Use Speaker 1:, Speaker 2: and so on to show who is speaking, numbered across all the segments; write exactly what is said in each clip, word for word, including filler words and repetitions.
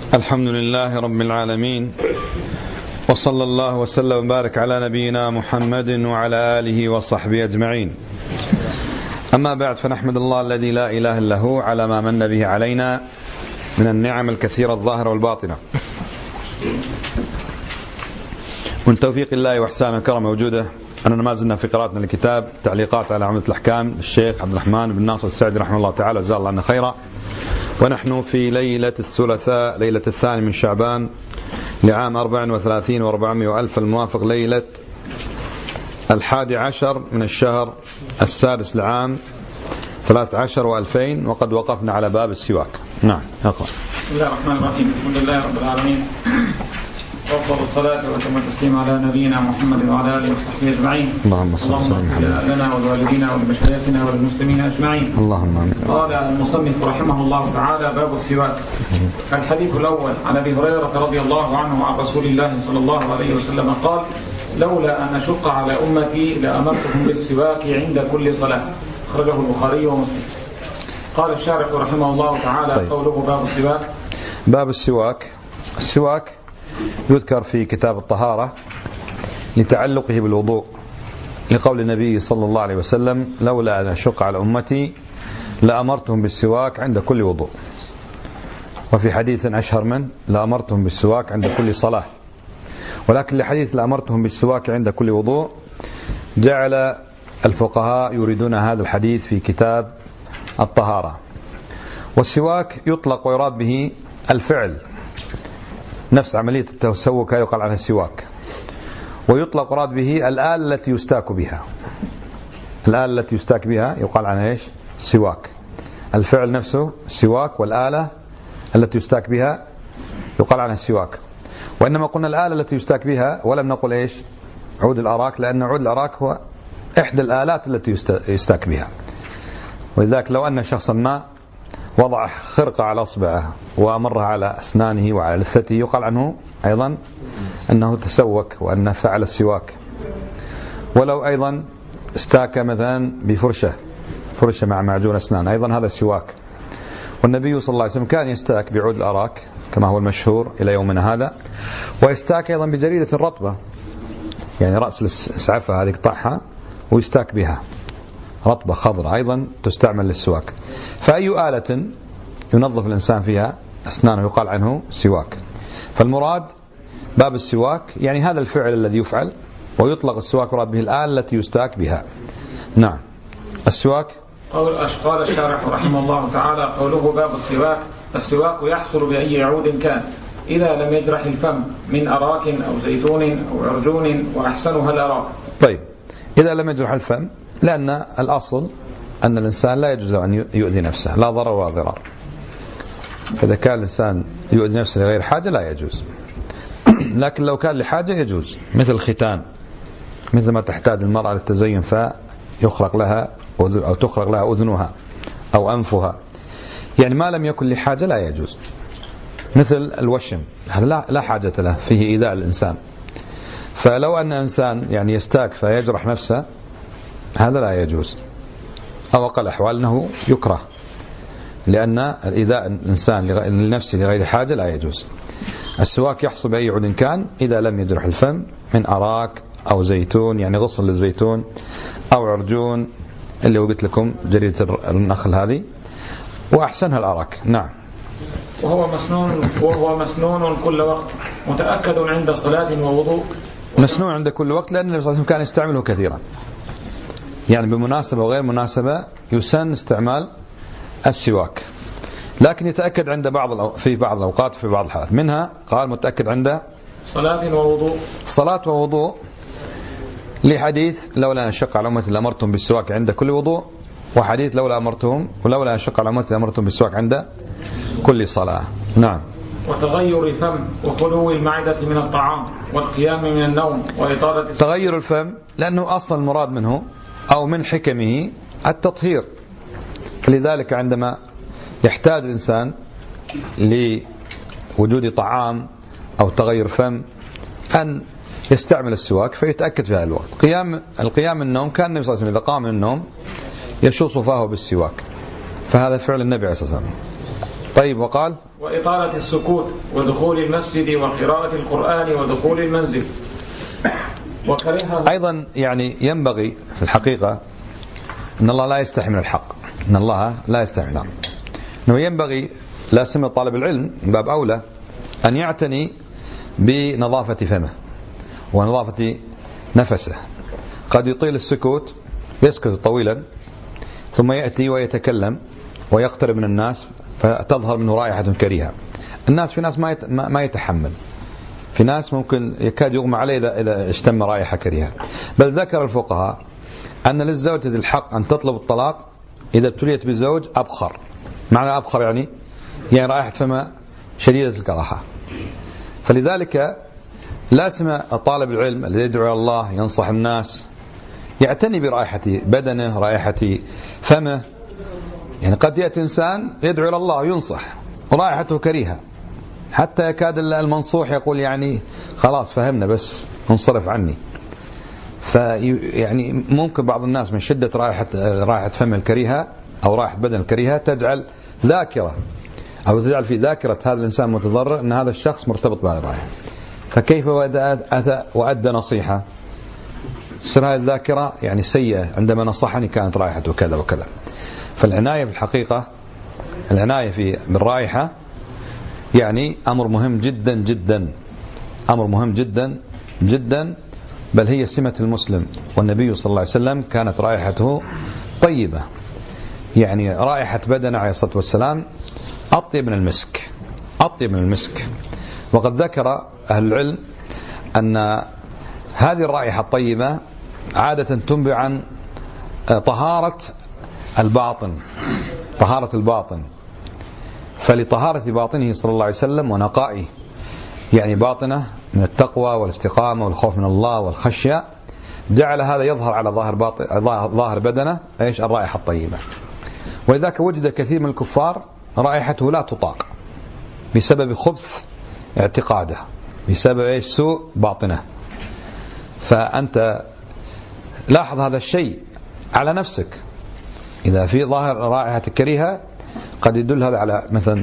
Speaker 1: الحمد لله رب العالمين، وصلى الله وسلم وبارك على نبينا محمد وعلى آله وصحبه أجمعين. أما بعد، فنحمد الله الذي لا إله إلا هو على ما من به علينا من النعم الكثيرة الظاهرة والباطنة. من توفيق الله وإحسانه الكرم موجودة أننا ما زلنا في قراءتنا لكتاب تعليقات على عمدة الأحكام الشيخ عبد الرحمن بن ناصر السعدي رحمه الله تعالى، جزاه الله عنا خيرا. ونحن في ليلة الثلاثاء، ليلة الثاني من شعبان لعام أربع وثلاثين وأربعمائة وألف، الموافق ليلة الحادي عشر من الشهر السادس لعام ثلاثة عشر وألفين، وقد وقفنا على باب السواك. نعم، اقرأ.
Speaker 2: بسم الله الرحمن الرحيم. الحمد لله رب العالمين، وأفضل الصلاة وأتم التسليم على نبينا محمد وعلى آله وصحبه أجمعين.
Speaker 1: اللهم صل وسلم
Speaker 2: لنا ولوالدينا ولمشايخنا وللمسلمين أجمعين.
Speaker 1: اللهم آمين.
Speaker 2: قال المصنف رحمه الله تعالى: باب السواك. الحديث الأول عن أبي هريرة رضي الله عنه عن رسول الله صلى الله عليه وسلم قال: لولا أن أشق على أمتي لأمرتهم بالسواك عند كل صلاة. أخرجه البخاري ومسلم. قال الشارح رحمه الله تعالى: طيب. قوله باب السواك.
Speaker 1: باب السواك. السواك يذكر في كتاب الطهارة لتعلقه بالوضوء، لقول النبي صلى الله عليه وسلم: لولا أن أشق على أمتي لأمرتهم بالسواك عند كل وضوء. وفي حديث أشهر من: لأمرتهم بالسواك عند كل صلاة. ولكن لحديث لأمرتهم بالسواك عند كل وضوء جعل الفقهاء يريدون هذا الحديث في كتاب الطهارة. والسواك يطلق ويراد به الفعل، نفس عملية التسوك يقال عنها السواك. ويطلق وراد به الآلة التي يستاك بها، الآلة التي يستاك بها يقال عنها إيش؟ سواك. الفعل نفسه سواك، والآلة التي يستاك بها يقال عنها السواك. وإنما قلنا الآلة التي يستاك بها ولم نقل إيش؟ عود الأراك، لأن عود الأراك هو إحدى الآلات التي يستاك بها. ولذلك لو أن شخصا ما وضع خرقة على أصبعه وأمرها على أسنانه وعلى لثته يقال عنه أيضا أنه تسوك وأنه فعل السواك. ولو أيضا استاك مثلا بفرشة فرشة مع معجون أسنان أيضا هذا السواك. والنبي صلى الله عليه وسلم كان يستاك بعود الأراك كما هو المشهور إلى يومنا هذا، ويستاك أيضا بجريدة رطبة، يعني رأس الإسعافة هذه يقطعها ويستاك بها رطبة خضراء أيضا تستعمل للسواك. فأي آلة ينظف الإنسان فيها أسنانه يقال عنه سواك. فالمراد باب السواك يعني هذا الفعل الذي يفعل، ويطلق السواك مراد به الآلة التي يستاك بها. نعم. السواك
Speaker 2: قال الشارح رحمه الله تعالى: قوله باب السواك. السواك يحصل بأي عود كان إذا لم يجرح الفم من أراك أو زيتون أو عرجون، وأحسنها الأراك.
Speaker 1: طيب، إذا لم يجرح الفم، لأن الأصل أن الإنسان لا يجوز أن يؤذي نفسه، لا ضرر ولا ضرار. فإذا كان الإنسان يؤذي نفسه لغير حاجة لا يجوز. لكن لو كان لحاجة يجوز، مثل الختان، مثل ما تحتاج المرأة للتزين فيخرق لها أو تخرق لها أذنها أو أنفها، يعني ما لم يكن لحاجة لا يجوز. مثل الوشم، هذا لا حاجة له فيه إيذاء الإنسان. فلو أن إنسان يعني يستاك فيجرح نفسه هذا لا يجوز، أو أقل أحوال أنه يكره، لأن إيذاء الإنسان لنفسه لغير حاجة لا يجوز. السواك يحصل بأي عود كان إذا لم يجرح الفم من أراك أو زيتون، يعني غصن للزيتون، أو عرجون اللي قلت لكم جريدة النخل هذه، وأحسنها الأراك. نعم.
Speaker 2: وهو مسنون وهو مسنون كل وقت، متأكد عند صلاة ووضوء.
Speaker 1: مسنون عند كل وقت، لأن النبي صلى الله عليه وسلم كان يستعمله كثيرا، يعني بمناسبة وغير مناسبة يسن استعمال السواك. لكن يتأكد عند بعض في بعض الأوقات في بعض الحالات، منها قال متأكد عند
Speaker 2: صلاة ووضوء.
Speaker 1: صلاة ووضوء، لحديث لولا أن أشق على أمتي لأمرتهم بالسواك عند كل وضوء، وحديث لولا أمرتهم ولولا أن أشق على أمتي لأمرتهم بالسواك عند كل صلاة. نعم.
Speaker 2: وتغير الفم وخلو المعدة من الطعام والقيام من النوم وإطالة
Speaker 1: تغير الفم، لأنه أصل المراد منه أو من حكمه التطهير. فلذلك عندما يحتاج الإنسان لوجود طعام أو تغير فم أن يستعمل السواك فيتأكد في هذا الوقت. قيام القيام من النوم، كان النبي صلى الله عليه وسلم إذا قام من النوم يشوص فاه بالسواك، فهذا فعل النبي عليه الصلاة والسلام. طيب وقال
Speaker 2: وإطالة السكوت ودخول المسجد وقراءة القرآن ودخول المنزل. وكرهه
Speaker 1: أيضا يعني ينبغي في الحقيقة أن الله لا يستحي من الحق، أن الله لا يستحي من الحق، أنه ينبغي لا سيما طالب العلم من باب أولى أن يعتني بنظافة فمه ونظافة نفسه. قد يطيل السكوت، يسكت طويلا ثم يأتي ويتكلم ويقترب من الناس فتظهر منه رائحة كريهة. الناس في ناس ما يتحمل، في ناس ممكن يكاد يغمى عليه إذا إذا اشتم رائحة كريهة. بل ذكر الفقهاء أن للزوجة الحق أن تطلب الطلاق إذا ابتليت بالزوج أبخر. معنى أبخر يعني يعني رائحة فمه شديدة الكراهة. فلذلك لازم طالب العلم الذي يدعو إلى الله ينصح الناس يعتني برائحة بدنه، رائحة فمه. يعني قد يأتي إنسان يدعو إلى الله وينصح ورائحته كريهة، حتى يكاد المنصوح يقول يعني خلاص فهمنا بس انصرف عني. فيعني ممكن بعض الناس من شدة رائحة رائحة فمه الكريهة أو رائحة بدن الكريهة تجعل ذاكرة أو تجعل في ذاكرة هذا الإنسان المتضرر أن هذا الشخص مرتبط بهذه الرائحة. فكيف أتى وأدى نصيحة تصير هذه الذاكرة يعني سيئة، عندما نصحني كانت رائحته كذا وكذا. فالعناية في الحقيقة العناية في بالرائحة يعني أمر مهم جدا جدا، أمر مهم جدا جدا، بل هي سمة المسلم. والنبي صلى الله عليه وسلم كانت رائحته طيبة، يعني رائحة بدنه عليه الصلاة والسلام أطيب من المسك، أطيب من المسك. وقد ذكر أهل العلم أن هذه الرائحة الطيبة عادة تنبع عن طهارة الباطن، طهارة الباطن. فلطهارة باطنه صلى الله عليه وسلم ونقائه يعني باطنه من التقوى والاستقامة والخوف من الله والخشية، جعل هذا يظهر على ظاهر باطن ظاهر بدنه ايش؟ الرائحة الطيبة. ولذلك وجد كثير من الكفار رائحته لا تطاق بسبب خبث اعتقاده، بسبب ايش؟ سوء باطنه. فأنت لاحظ هذا الشيء على نفسك، إذا في ظاهر رائحة كريهة قد يدل هذا على مثلا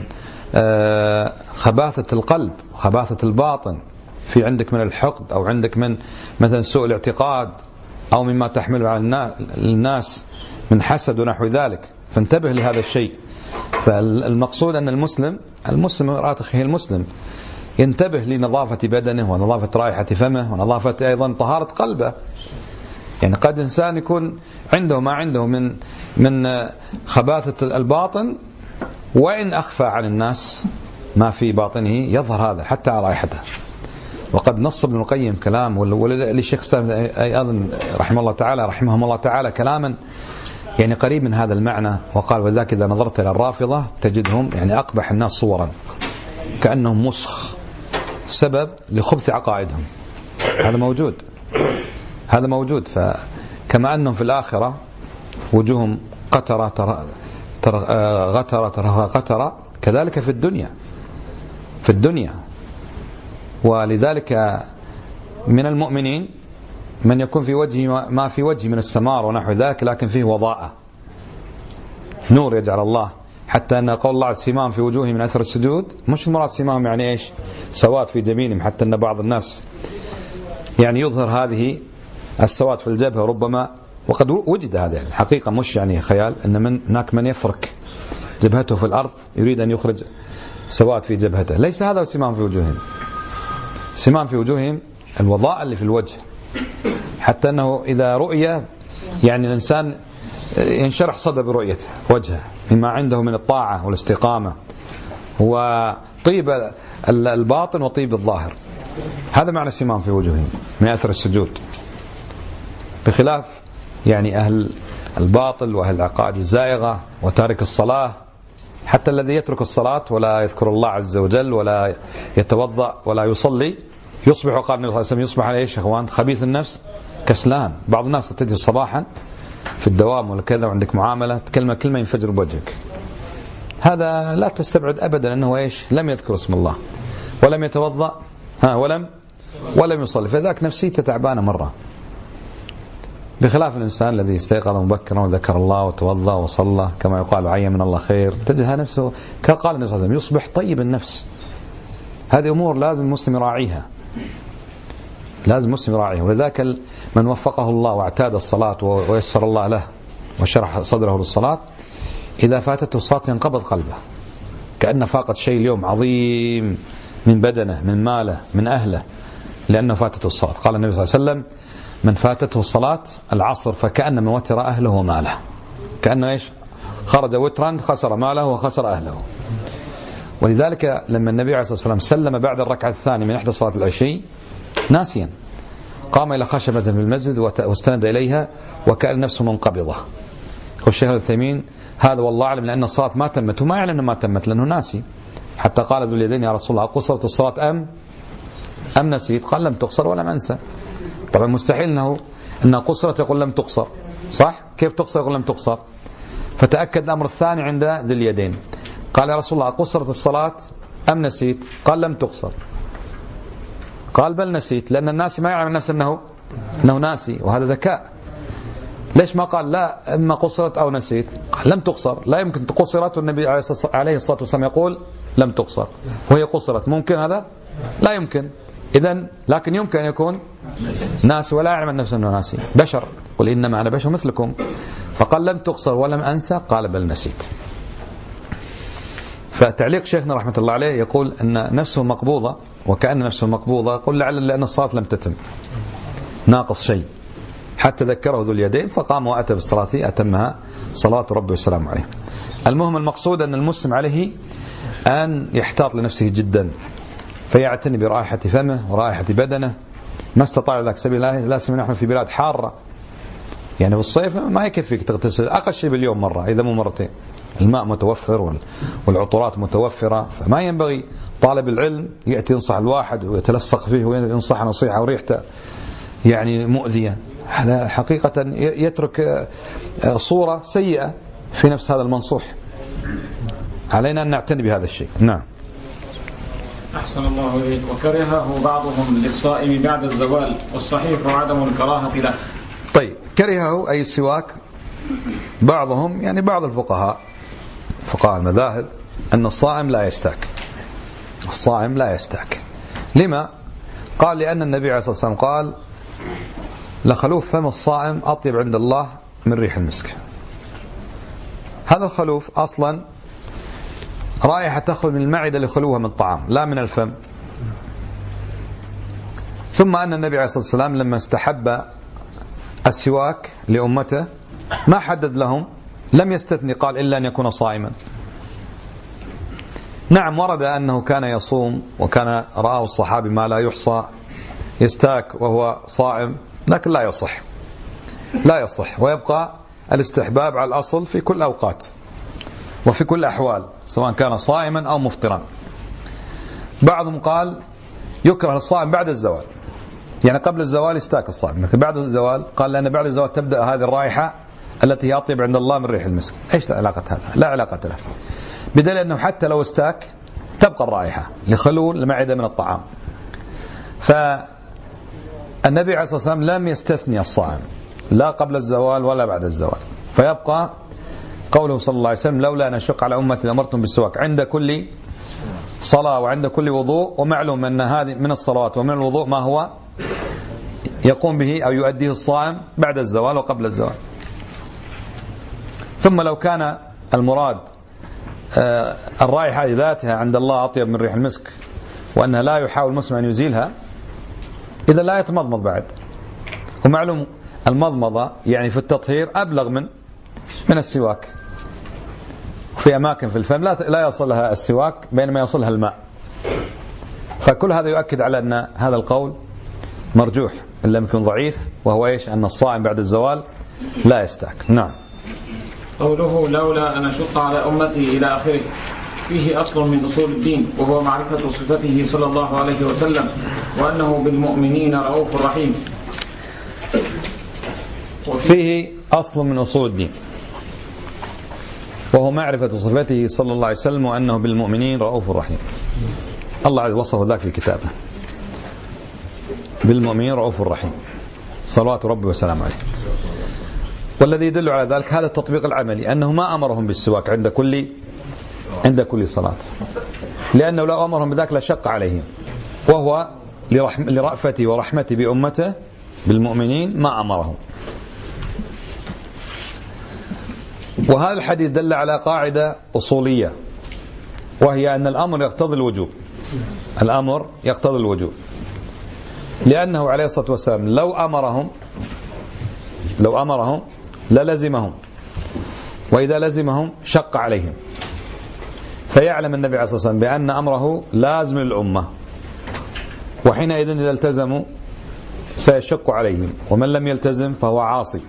Speaker 1: خباثة القلب، خباثة الباطن، في عندك من الحقد أو عندك من مثلا سوء الاعتقاد أو مما تحمله على الناس من حسد ونحو ذلك. فانتبه لهذا الشيء. فالمقصود أن المسلم المسلم راتخه المسلم ينتبه لنظافة بدنه ونظافة رائحة فمه ونظافة أيضا طهارة قلبه. يعني قد إنسان يكون عنده ما عنده من من خباثة الباطن، وإن أخفى عن الناس ما في باطنه يظهر هذا حتى على رائحته. وقد نص ابن القيم كلام وللشيخ الإسلام أيضا رحمه الله تعالى رحمهم الله تعالى كلاما يعني قريب من هذا المعنى، وقال: وذاك إذا نظرت إلى الرافضة تجدهم يعني أقبح الناس صورا كأنهم مسخ، سبب لخبث عقائدهم. هذا موجود، هذا موجود. فكما أنهم في الآخرة وجوههم قترة غترة قترة، كذلك في الدنيا في الدنيا ولذلك من المؤمنين من يكون في وجهه ما في وجهه من السمار ونحو ذلك، لكن فيه وضاءة، نور يجعل الله. حتى أن قول الله سيماهم في وجوههم من أثر السجود، مش المراد سيماهم يعني إيش؟ سواد في جبينهم. حتى أن بعض الناس يعني يظهر هذه السواد في الجبهة ربما، وقد وجد هذا الحقيقة مش يعني خيال، أن من هناك من يفرك جبهته في الأرض يريد أن يخرج سواد في جبهته. ليس هذا سيماهم في وجوههم، سيماهم في وجوههم الوضاء اللي في الوجه، حتى أنه إذا رؤية يعني الإنسان ينشرح صدر برؤيته وجهه مما عنده من الطاعة والاستقامة وطيب الباطن وطيب الظاهر. هذا معنى سيماهم في وجوههم من أثر السجود، بخلاف يعني أهل الباطل وأهل العقائد الزائغة وتارك الصلاة. حتى الذي يترك الصلاة ولا يذكر الله عز وجل ولا يتوضأ ولا يصلي يصبح، وقال النبي صلى الله عليه وسلم: يصبح على ايش يا اخوان؟ خبيث النفس كسلان. بعض الناس تجي صباحا في الدوام ولا كذا وعندك معاملة كلمة كلمة ينفجر بوجهك. هذا لا تستبعد أبدا أنه ايش؟ لم يذكر اسم الله ولم يتوضأ ها ولم ولم يصلي، فذاك نفسيته تعبانة مرة. بخلاف الإنسان الذي استيقظ مبكرا وذكر الله وتوضأ وصلى كما يقال عين من الله خير، تجدها نفسه كقال النبي صلى الله عليه وسلم يصبح طيب النفس. هذه أمور لازم المسلم يراعيها، لازم المسلم يراعيها. ولذلك من وفقه الله واعتاد الصلاة ويسر الله له وشرح صدره للصلاة، إذا فاتته الصلاة ينقبض قلبه كأنه فاقد شيء اليوم عظيم من بدنه من ماله من أهله، لأنه فاتته الصلاة. قال النبي صلى الله عليه وسلم من فاتته الصلاة العصر فكأنما وتر أهله وماله، كأنه إيش خرج وترا خسر ماله وخسر أهله. ولذلك لما النبي عليه الصلاة والسلام سلم بعد الركعة الثانية من إحدى صلاة العشي ناسيا، قام إلى خشبة في المسجد واستند إليها وكأن نفسه منقبضة. والشيخ العثيمين هذا والله أعلم لأن الصلاة ما تمت، وما يعلم ما تمت لأنه ناسي. حتى قال ذو اليدين يا رسول الله قصرت الصلاة أم أم نسيت؟ قال لم تقصر ولم أنسى. طبعا مستحيل أنه أنها قصرت يقول لم تقصر، صح؟ كيف تقصر يقول لم تقصر؟ فتأكد الأمر الثاني عند ذي اليدين، قال يا رسول الله قصرت الصلاة أم نسيت؟ قال لم تقصر. قال بل نسيت، لأن الناس ما يعلم النفس أنه أنه ناسي، وهذا ذكاء. ليش ما قال لا إما قصرت أو نسيت؟ قال لم تقصر، لا يمكن قصرت والنبي عليه الصلاة والسلام يقول لم تقصر وهي قصرت، ممكن هذا؟ لا يمكن. إذن لكن يمكن أن يكون ناسي ولا يعلم النفس أنه ناسي، بشر، قل إنما أنا بشر مثلكم. فقال لم تقصر ولم أنسى، قال بل نسيت. فتعليق شيخنا رحمة الله عليه يقول أن نفسه مقبوضة، وكأن نفسه مقبوضة، يقول لعل لأن الصلاة لم تتم، ناقص شيء، حتى ذكره ذو اليدين فقام وأتى بالصلاة أتمها صلاة ربه والسلام عليه. المهم المقصود أن المسلم عليه أن يحتاط لنفسه جدا، فيعتني برائحة فمه ورائحة بدنه ما استطاع ذلك سبيل الله. لا سيما نحن في بلاد حارة، يعني في الصيف ما يكفيك تغتسل أقل شيء باليوم مرة إذا مو مرتين، الماء متوفر والعطورات متوفرة، فما ينبغي طالب العلم يأتي ينصح الواحد ويتلصق فيه وينصح نصيحة وريحته يعني مؤذية. هذا حقيقة يترك صورة سيئة في نفس هذا المنصوح. علينا أن نعتني بهذا الشيء. نعم.
Speaker 2: أحسن الله إليك. وكرهه بعضهم للصائم بعد الزوال، والصحيح عدم الكراهة له.
Speaker 1: طيب، كرهه أي السواك بعضهم، يعني بعض الفقهاء فقهاء المذاهب أن الصائم لا يستاك، الصائم لا يستاك. لما؟ قال لأن النبي عليه الصلاة والسلام قال لخلوف فم الصائم أطيب عند الله من ريح المسك. هذا الخلوف أصلا رائحة تخرج من المعدة لخلوها من الطعام لا من الفم. ثم أن النبي عليه الصلاة والسلام لما استحب السواك لأمته ما حدد لهم، لم يستثني قال إلا أن يكون صائما. نعم ورد أنه كان يصوم وكان رآه الصحابي ما لا يحصى يستاك وهو صائم، لكن لا يصح، لا يصح، ويبقى الاستحباب على الأصل في كل أوقات وفي كل أحوال سواء كان صائما أو مفطرا. بعضهم قال يكره الصائم بعد الزوال، يعني قبل الزوال يستاك الصائم، لكن بعد الزوال قال لأن بعد الزوال تبدأ هذه الرائحة التي هي أطيب عند الله من ريح المسك. إيش علاقة هذا؟ لا علاقة له، بدليل أنه حتى لو استاك تبقى الرائحة لخلو المعدة من الطعام. فالنبي عليه الصلاة والسلام لم يستثني الصائم لا قبل الزوال ولا بعد الزوال، فيبقى قوله صلى الله عليه وسلم لولا أن أشق على أمتي لأمرتم بالسواك عند كل صلاة وعند كل وضوء. ومعلوم أن هذه من الصلوات ومن الوضوء ما هو يقوم به أو يؤديه الصائم بعد الزوال وقبل الزوال. ثم لو كان المراد الرائحة ذاتها عند الله أطيب من ريح المسك وأنها لا يحاول المسلم أن يزيلها، إذا لا يتمضمض بعد. ومعلوم المضمضة يعني في التطهير أبلغ من من السواك. في أماكن في الفم لا لا يصلها السواك بينما يصلها الماء. فكل هذا يؤكد على أن هذا القول مرجوح إن لم يكن ضعيف، وهو إيش؟ أن الصائم بعد الزوال لا يستاك. نعم.
Speaker 2: قوله لولا أن أشق على أمتي إلى آخره فيه أصل من أصول الدين، وهو معرفة صفته صلى الله عليه وسلم وأنه بالمؤمنين رؤوف رحيم.
Speaker 1: فيه أصل من أصول الدين وهو معرفة صفته صلى الله عليه وسلم وأنه بالمؤمنين رؤوف رحيم. الله عز وصف ذلك في كتابه، بالمؤمنين رؤوف رحيم، صلوات ربي وسلام عليه. والذي يدل على ذلك هذا التطبيق العملي، أنه ما أمرهم بالسواك عند كل عند كل صلاة، لأنه لو أمرهم بذلك لشق عليهم، وهو لرأفته ورحمته بأمته بالمؤمنين ما أمرهم. وهذا الحديث دل على قاعدة أصولية، وهي أن الأمر يقتضي الوجوب. الأمر يقتضي الوجوب، لأنه عليه الصلاة والسلام لو أمرهم لو أمرهم للزمهم، وإذا لزمهم شق عليهم، فيعلم النبي عليه الصلاة والسلام بأن أمره لازم للأمة، وحينئذ إذا التزموا سيشق عليهم، ومن لم يلتزم فهو عاصي.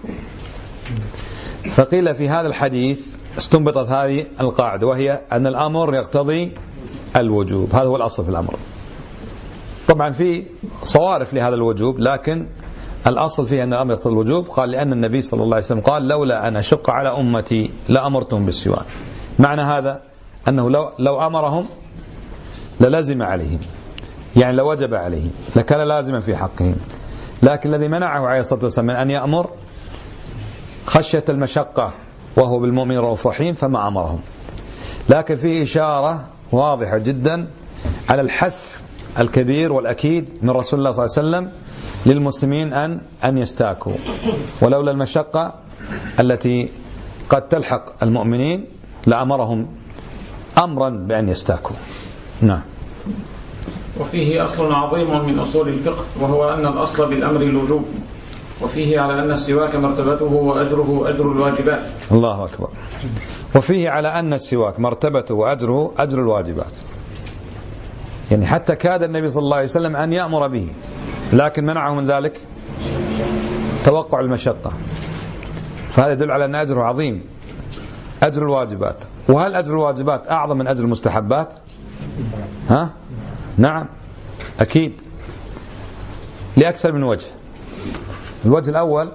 Speaker 1: فقيل في هذا الحديث استنبطت هذه القاعدة، وهي أن الأمر يقتضي الوجوب. هذا هو الأصل في الأمر. طبعا في صوارف لهذا الوجوب، لكن الأصل فيه أن الأمر يقتضي الوجوب. قال لأن النبي صلى الله عليه وسلم قال لولا أن أشق على أمتي لأمرتهم بالسواك. معنى هذا أنه لو, لو أمرهم للزم عليهم، يعني لوجب عليهم، لكان لازما في حقهم. لكن الذي منعه عليه الصلاة والسلام من أن يأمر خشية المشقة، وهو بالمؤمن رؤوف رحيم، فما أمرهم. لكن فيه إشارة واضحة جدا على الحث الكبير والأكيد من رسول الله صلى الله عليه وسلم للمسلمين أن أن يستاكوا، ولولا المشقة التي قد تلحق المؤمنين لأمرهم أمرا بأن يستاكوا. نعم.
Speaker 2: وفيه أصل عظيم من أصول الفقه، وهو أن الأصل بالأمر الوجوب، وفيه على أن السواك مرتبته وأجره أجر الواجبات.
Speaker 1: الله أكبر. وفيه على أن السواك مرتبته وأجره أجر الواجبات، يعني حتى كاد النبي صلى الله عليه وسلم أن يأمر به، لكن منعه من ذلك توقع المشقة. فهذا يدل على أن أجره عظيم، أجر الواجبات. وهل أجر الواجبات أعظم من أجر المستحبات؟ ها؟ نعم أكيد، لأكثر من وجه. الوجه الأول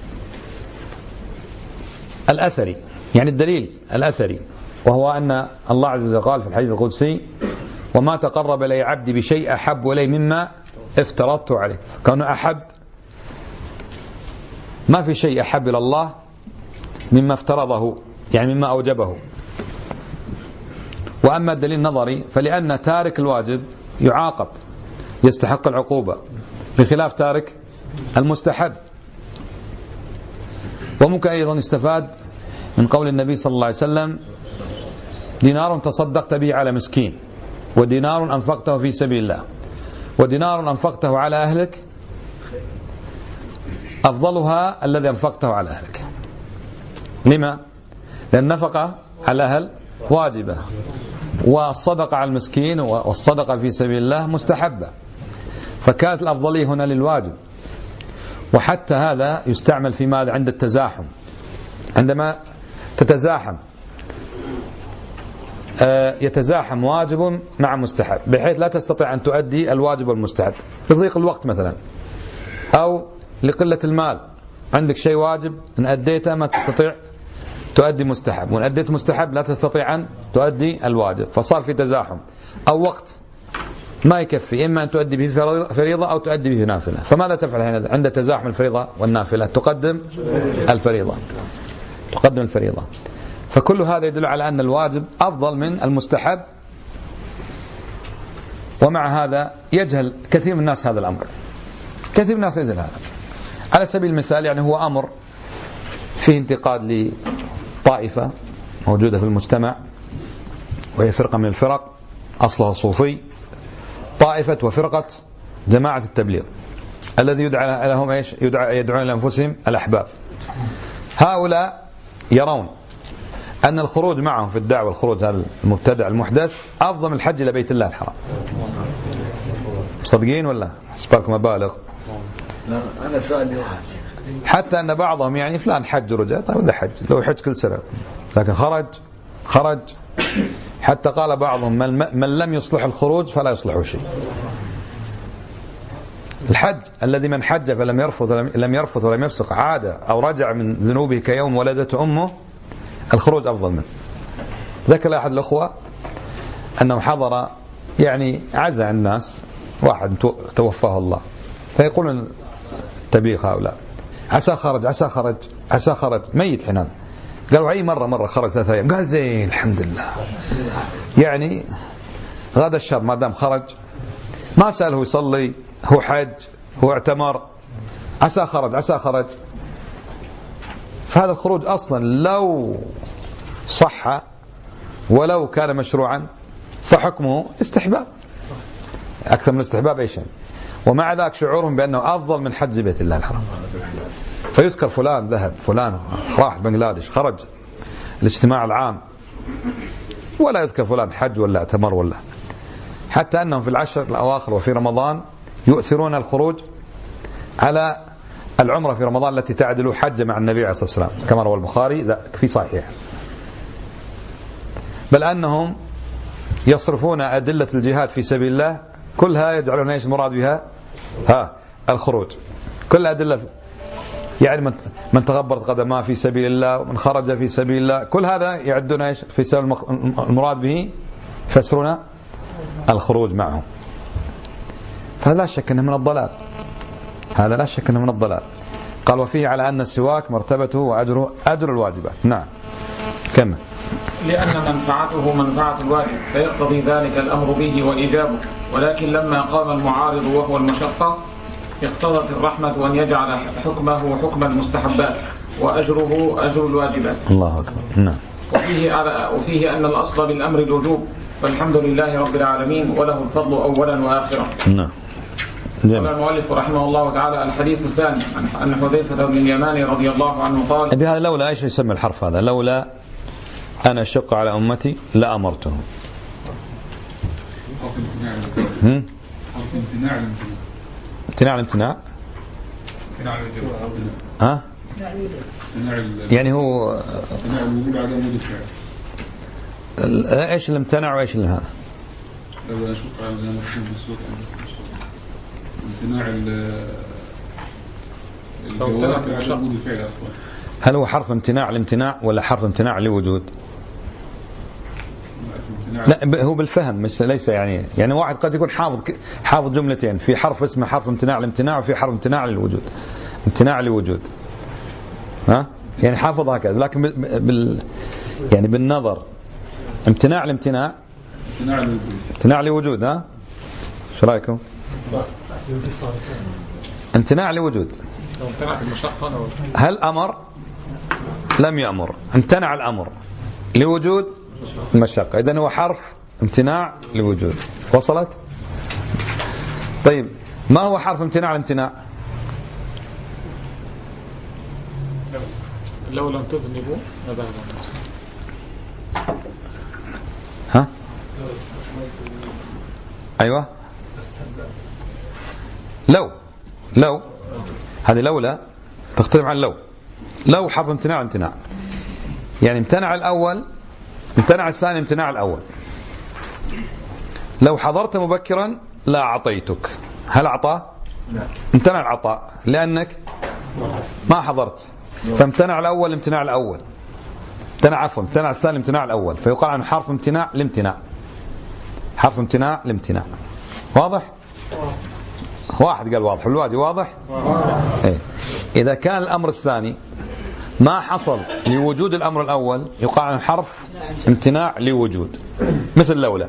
Speaker 1: الأثري، يعني الدليل الأثري، وهو أن الله عز وجل قال في الحديث القدسي وما تقرب إلي عبدي بشيء أحب إلي مما افترضت عليه. كانوا أحب، ما في شيء أحب إلى الله مما افترضه، يعني مما أوجبه. وأما الدليل النظري فلأن تارك الواجب يعاقب، يستحق العقوبة، بخلاف تارك المستحب. وممكن أيضا يستفاد من قول النبي صلى الله عليه وسلم دينار تصدقت به على مسكين، ودينار أنفقته في سبيل الله، ودينار أنفقته على أهلك أفضلها الذي أنفقته على أهلك. لما؟ لأن النفقة على الأهل واجبة، والصدقة على المسكين والصدقة في سبيل الله مستحبة، فكانت الأفضلية هنا للواجب. وحتى هذا يستعمل في ماذا؟ عند التزاحم، عندما تتزاحم يتزاحم واجب مع مستحب، بحيث لا تستطيع أن تؤدي الواجب والمستحب لضيق الوقت مثلا، أو لقلة المال. عندك شيء واجب إن أديته ما تستطيع تؤدي مستحب، وإن أديت مستحب لا تستطيع أن تؤدي الواجب، فصار في تزاحم. أو وقت ما يكفي، إما أن تؤدي به فريضة أو تؤدي به نافلة، فماذا تفعل هنا عند تزاحم الفريضة والنافلة؟ تقدم الفريضة تقدم الفريضة. فكل هذا يدل على أن الواجب أفضل من المستحب. ومع هذا يجهل كثير من الناس هذا الأمر، كثير من الناس يجهل هذا. على سبيل المثال، يعني هو أمر فيه انتقاد لطائفة موجودة في المجتمع، وهي فرقة من الفرق أصلها صوفي، طائفة وفرقة جماعة التبليغ الذي يدعى لهم ايش؟ يدعى يدعون لأنفسهم الأحباب. هؤلاء يرون أن الخروج معهم في الدعوة، الخروج هذا المبتدع المحدث، أفضل من الحج إلى بيت الله الحرام. صدقين ولا سباركم مبالغ؟
Speaker 3: أنا سؤالي واحد،
Speaker 1: حتى أن بعضهم يعني فلان حج ورجع، طيب إذا حج لو حج كل سنة، لكن خرج خرج حتى قال بعضهم من, من لم يصلح الخروج فلا يصلح شيء. الحج الذي من حج فلم يرفض لم يرفض ولم يفسق عاد أو رجع من ذنوبه كيوم ولدته أمه، الخروج أفضل منه. ذكر أحد الأخوة أنه حضر يعني عزاء الناس، واحد توفاه الله، فيقولون تبليغ هؤلاء عسى خرج عسى خرج عسى خرج ميت حين هذا. قالوا أي مرة مرة خرج ثلاثة أيام، قال زين الحمد لله، يعني غدا الشر ما دام خرج، ما سأله يصلي، هو حج، هو اعتمر، عسى خرج عسى خرج. فهذا الخروج أصلا لو صح ولو كان مشروعا فحكمه استحباب أكثر من استحباب أي شيء، ومع ذلك شعورهم بأنه أفضل من حج بيت الله الحرام. فيذكر فلان ذهب، فلان راح بنغلاديش، خرج الاجتماع العام، ولا يذكر فلان حج ولا اعتمر ولا. حتى أنهم في العشر الأواخر وفي رمضان يؤثرون الخروج على العمرة في رمضان التي تعدل حج مع النبي عليه الصلاة والسلام كما روى البخاري في صحيح. بل أنهم يصرفون أدلة الجهاد في سبيل الله كلها يجعلون ايش المراد بها؟ ها الخروج. كل أدلة يعني من من تغبرت قدماه في سبيل الله ومن خرج في سبيل الله، كل هذا يعدون ايش في سبيل المراد به، فسرنا الخروج معهم. فهذا لا شك انه من الضلال، هذا لا شك انه من الضلال. قال وفيه على أن السواك مرتبته وأجره أجر الواجبات. نعم كمل.
Speaker 2: لأن منفعته منفعة الواجب فيقتضي ذلك الأمر به وإيجابه، ولكن لما قام المعارض وهو المشقة اقتضت الرحمة أن يجعل حكمه حكم المستحبات وأجره أجر الواجبات.
Speaker 1: الله أكبر. نعم.
Speaker 2: وفيه, وفيه أن الأصل بالأمر الوجوب، فالحمد لله رب العالمين وله الفضل أولا وآخرا.
Speaker 1: نعم.
Speaker 2: قال المؤلف رحمه الله تعالى: الحديث الثاني عن حذيفة بن اليمان رضي الله عنه قال:
Speaker 1: بهذا لولا ايش يسمى الحرف هذا؟ لولا أنا أشق على أمتي لأمرتهم. هم؟ امتناع الامتناع. ها؟ يعني هو ايش اللي امتنع وايش اللي هذا؟
Speaker 4: لولا أشق على أمتي بالسوق امتناع الجواب.
Speaker 1: هل هو حرف امتناع الامتناع ولا حرف امتناع لوجود؟ لا هو بالفهم ليس يعني يعني واحد قد يكون حافظ حافظ جملتين، في حرف اسمه حرف امتناع الامتناع وفي حرف امتناع للوجود، امتناع لوجود، ها يعني حافظ هكذا، لكن بال يعني بالنظر امتناع الامتناع امتناع لوجود. ها ايش رايكم؟ امتناع لوجود. هل أمر؟ لم يأمر، امتنع الأمر لوجود المشقة، إذن هو حرف امتناع لوجود. وصلت؟ طيب ما هو حرف امتناع الامتناع؟
Speaker 2: لو لم تذنبوا لذهب.
Speaker 1: ها؟ أيوة لو لو هذه لولا تختلف عن لو. لو حرف امتناع امتناع، يعني امتنع الأول، امتنع الثاني امتناع الأول. لو حضرت مبكرا لا أعطيتك، هل أعطى؟ لا. امتنع العطاء لأنك ما حضرت، فامتنع الأول امتناع الأول، امتنع عفوا امتنع الثاني امتناع الأول، فيقال عنه حرف امتناع الامتناع، حرف امتناع الامتناع. واضح؟ واحد قال واضح، الواجب واضح؟ ايه. إذا كان الأمر الثاني ما حصل لوجود الأمر الأول يقال عنه حرف امتناع لوجود، مثل لولا.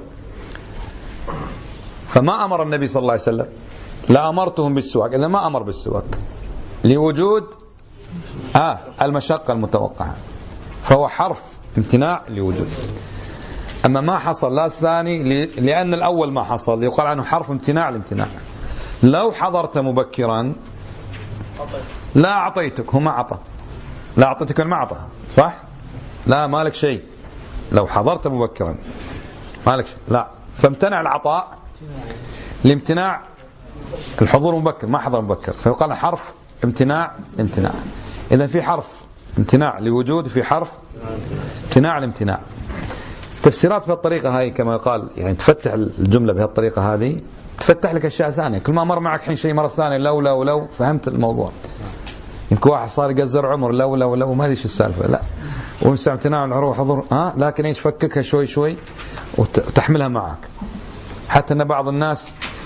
Speaker 1: فما أمر النبي صلى الله عليه وسلم لا أمرتهم بالسواك، إذا ما أمر بالسواك لوجود آه المشقة المتوقعة، فهو حرف امتناع لوجود. أما ما حصل لا الثاني لأن الأول ما حصل يقال عنه حرف امتناع الامتناع. لو حضرت مبكرا لا أعطيتك، هو ما أعطى، لا أعطيتك ما أعطى، صح؟ لا مالك شيء. لو حضرت مبكرا مالك شيء، لا، فامتنع العطاء لامتناع الحضور مبكر، ما حضر مبكر، فيقال حرف امتناع امتناع. إذا في حرف امتناع لوجود، في حرف امتناع الامتناع. تفسيرات بهالطريقة هاي كما قال، يعني تفتح الجملة بهالطريقة هذه تفتح لك أشياء ثانية. كل ما مر معك حين شيء مرة ثانية لو لو لو فهمت الموضوع. يمكن واحد صار يقزر عمر لو لو لو ما ادري ايش السالفة، لا ومسع امتناع العروض حضور، ها لكن ايش فككها شوي شوي وتحملها معك. حتى ان بعض الناس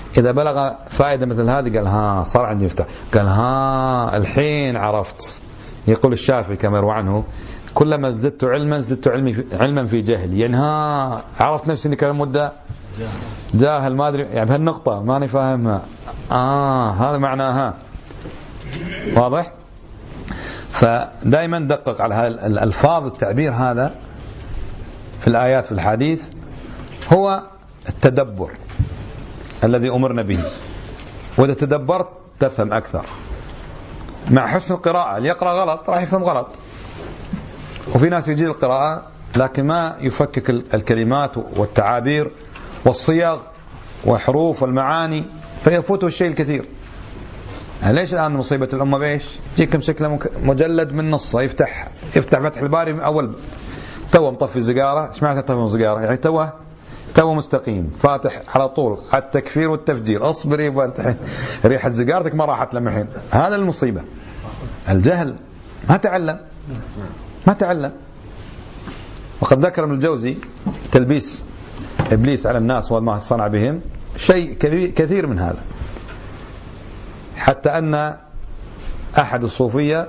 Speaker 1: إذا بلغ فائدة مثل هذه قال ها صار عندي مفتاح، قال ها الحين عرفت. يقول الشافعي كما يروى عنه كلما ازددت علما ازددت علمي في علما في جهل، يعني ها عرفت نفسي اني كان مدة جاهل ما ادري يعني بهالنقطة ماني فاهمها. اه هذا معناها واضح. فدائما دقق على الألفاظ، التعبير هذا في الآيات في الحديث هو التدبر الذي أمرنا به، وإذا تدبرت تفهم أكثر. مع حسن القراءة اللي يقرأ غلط راح يفهم غلط، وفي ناس يجي القراءة لكن ما يفكك الكلمات والتعابير والصيغ وحروف والمعاني فيفوته الشيء الكثير. ليش الآن مصيبة الأمة بإيش؟ تجيك مشكلة مجلد من نصه يفتح يفتح فتح الباري من أول توه مطفي زقارة. ايش معنى طفي زقارة؟ يعني توه توه مستقيم فاتح على طول على التكفير والتفجير. اصبري وانت ريحة زقارتك ما راحت لما الحين. هذا المصيبة، الجهل. ما تعلم ما تعلم. وقد ذكر ابن الجوزي تلبيس إبليس على الناس وما صنع بهم شيء كثير من هذا، حتى أن أحد الصوفية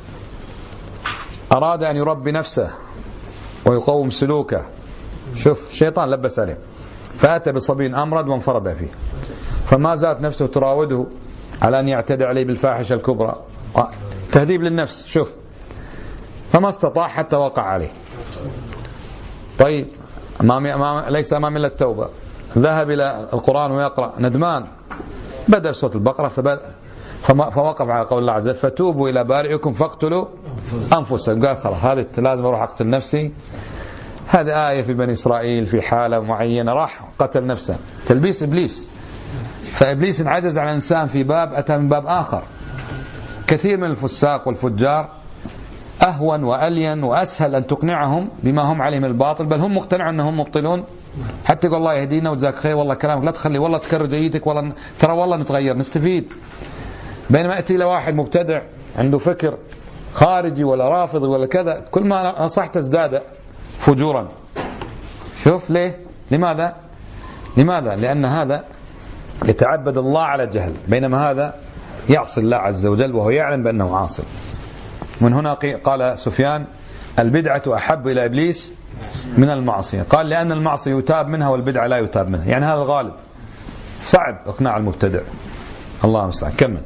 Speaker 1: أراد أن يربي نفسه ويقوم سلوكه. شوف الشيطان لبس عليه، فأتى بصبي أمرد وانفرد فيه، فما زالت نفسه تراوده على أن يعتدي عليه بالفاحشة الكبرى، تهذيب للنفس. شوف فما استطاع حتى وقع عليه. طيب أمامي أمام ليس أمام إلا التوبة. ذهب إلى القرآن ويقرأ ندمان، بدأ بسورة البقرة فوقف على قول الله عز وجل فتوبوا إلى بارئكم فاقتلوا أنفسكم. قال خلاص هذه لازم أروح أقتل نفسي. هذه آية في بني إسرائيل في حالة معينة راح قتل نفسه. تلبيس إبليس. فإبليس عجز على الإنسان في باب أتى من باب آخر. كثير من الفساق والفجار أهون وألين وأسهل أن تقنعهم بما هم عليه من الباطل، بل هم مقتنعون أنهم مبطلون، حتى يقول الله يهدينا وجزاك خير والله كلامك لا تخلي والله تكرر جيدك والله ترى والله نتغير نستفيد. بينما يأتي إلى واحد مبتدع عنده فكر خارجي ولا رافضي ولا كذا، كل ما نصحت ازداد فجورا. شوف ليه؟ لماذا؟ لماذا؟ لأن هذا يتعبد الله على جهل، بينما هذا يعصي الله عز وجل وهو يعلم بأنه عاصي. من هنا قال سفيان البدعة أحب إلى إبليس من المعصية. قال لأن المعصية يتاب منها والبدعة لا يتاب منها، يعني هذا الغالب. صعب إقناع المبتدع. الله المستعان. كمل.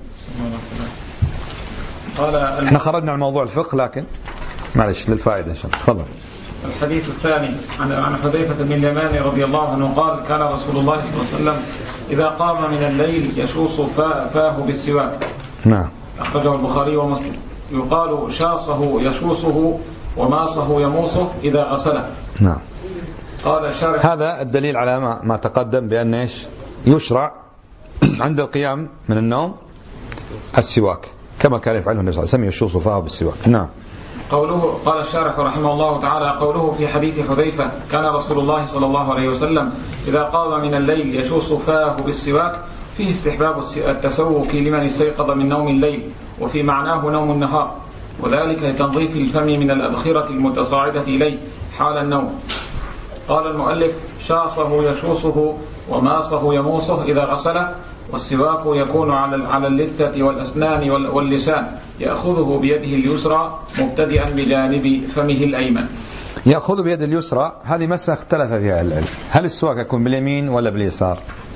Speaker 2: قال
Speaker 1: احنا خرجنا عن موضوع الفقه لكن معلش للفائدة إن شاء الله. تفضل.
Speaker 2: الحديث الثاني عن عن حذيفة بن اليمان رضي الله عنه قال كان رسول الله صلى الله عليه وسلم إذا قام من الليل يشوص فاه بالسواك.
Speaker 1: نعم.
Speaker 2: أخرجه البخاري ومسلم. يقال شاصه يشوصه وماصه يموصه إذا غسله.
Speaker 1: نعم.
Speaker 2: قال الشارح
Speaker 1: هذا الدليل على ما, ما تقدم بأن إيش يشرع عند القيام من النوم السواك كما كان يفعله النبي صلى الله عليه وسلم يشوص فاه بالسواك. نعم.
Speaker 2: قوله قال الشارح رحمه الله تعالى قوله في حديث حذيفة كان رسول الله صلى الله عليه وسلم إذا قام من الليل يشوص فاه بالسواك فيه استحباب التسوك لمن استيقظ من نوم الليل، وفي معناه نوم النهار، وذلك لتنظيف الفم من الأبخرة المتصاعدة إليه حال النوم. قال المؤلف شاصه يشوصه وماصه يموصه إذا غسله، والسواك يكون على على اللثة والأسنان واللسان يأخذه بيده اليسرى مبتدئا بجانب فمه الأيمن.
Speaker 1: يأخذ بيد اليسرى هذه مسألة اختلف فيها العلم، هل السواك يكون باليمين ولا باليسار؟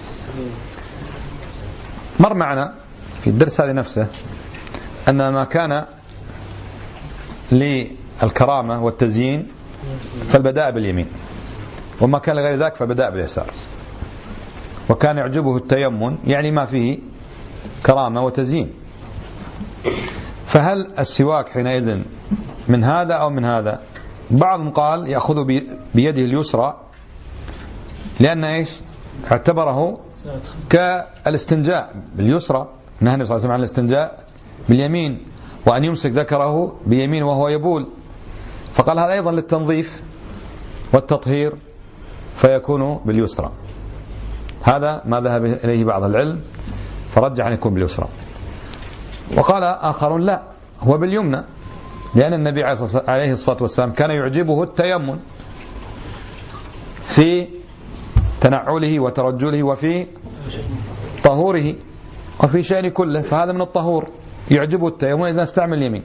Speaker 1: مر معنا في الدرس هذا نفسه أن ما كان للكرامة والتزيين فالبداء باليمين، وما كان لغير ذلك فالبداء باليسار. وكان يعجبه التيمن يعني ما فيه كرامة وتزيين. فهل السواك حينئذ من هذا أو من هذا؟ بعضهم قال يأخذ بيده اليسرى لأن إيش اعتبره كالاستنجاء باليسرى، نهى النبي صلى الله عليه وسلم عن الاستنجاء باليمين، وأن يمسك ذكره بيمين وهو يبول، فقال هذا أيضا للتنظيف والتطهير فيكون باليسرى. هذا ما ذهب إليه بعض العلم فرجح أن يكون باليسرى. وقال آخرون لا هو باليمنى، لأن النبي عليه الصلاة والسلام كان يعجبه التيمن في تنعله وترجله وفي طهوره وفي شأن كله، فهذا من الطهور يعجبه التيمم إذا استعمل اليمين.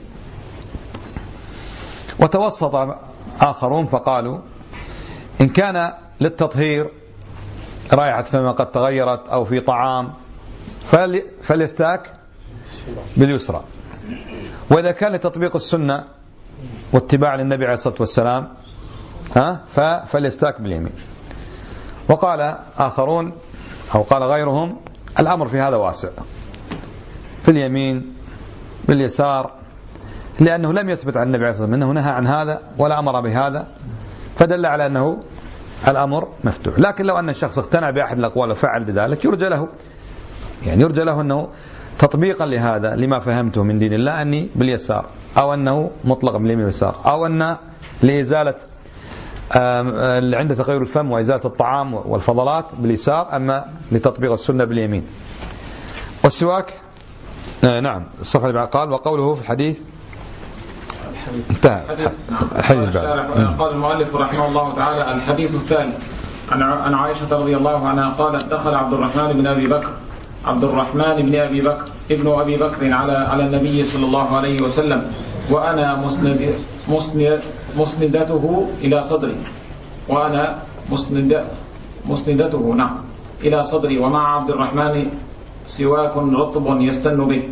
Speaker 1: وتوسط آخرون فقالوا إن كان للتطهير رائحة فم قد تغيرت أو في طعام فليستاك باليسرى، وإذا كان لتطبيق السنة واتباع للنبي عليه الصلاة والسلام ها فليستاك باليمين. وقال آخرون أو قال غيرهم الأمر في هذا واسع، في اليمين باليسار، لأنه لم يثبت عن النبي عليه الصلاة والسلام أنه نهى عن هذا ولا أمر بهذا، فدل على أنه الأمر مفتوح. لكن لو أن الشخص اقتنع بأحد الأقوال وفعل بذلك يرجى له، يعني يرجى له أنه تطبيقا لهذا لما فهمته من دين الله أني باليسار، أو أنه مطلقا باليمين واليسار، أو أن لإزالة عند تغير الفم وإزالة الطعام والفضلات باليسار، أما لتطبيق السنة باليمين. والسواك آه نعم الصفحة اللي بعد قال وقوله في الحديث انتهى
Speaker 2: الحديث بعد. قال المؤلف رحمه الله تعالى الحديث الثالث عن عائشة رضي الله عنها قالت دخل عبد الرحمن بن أبي بكر عبد الرحمن بن أبي بكر ابن أبي بكر على على النبي صلى الله عليه وسلم وأنا مسند مسند مسندته إلى صدري وأنا مسند مسندته نعم إلى صدري ومع عبد الرحمن سواك رطب يستن به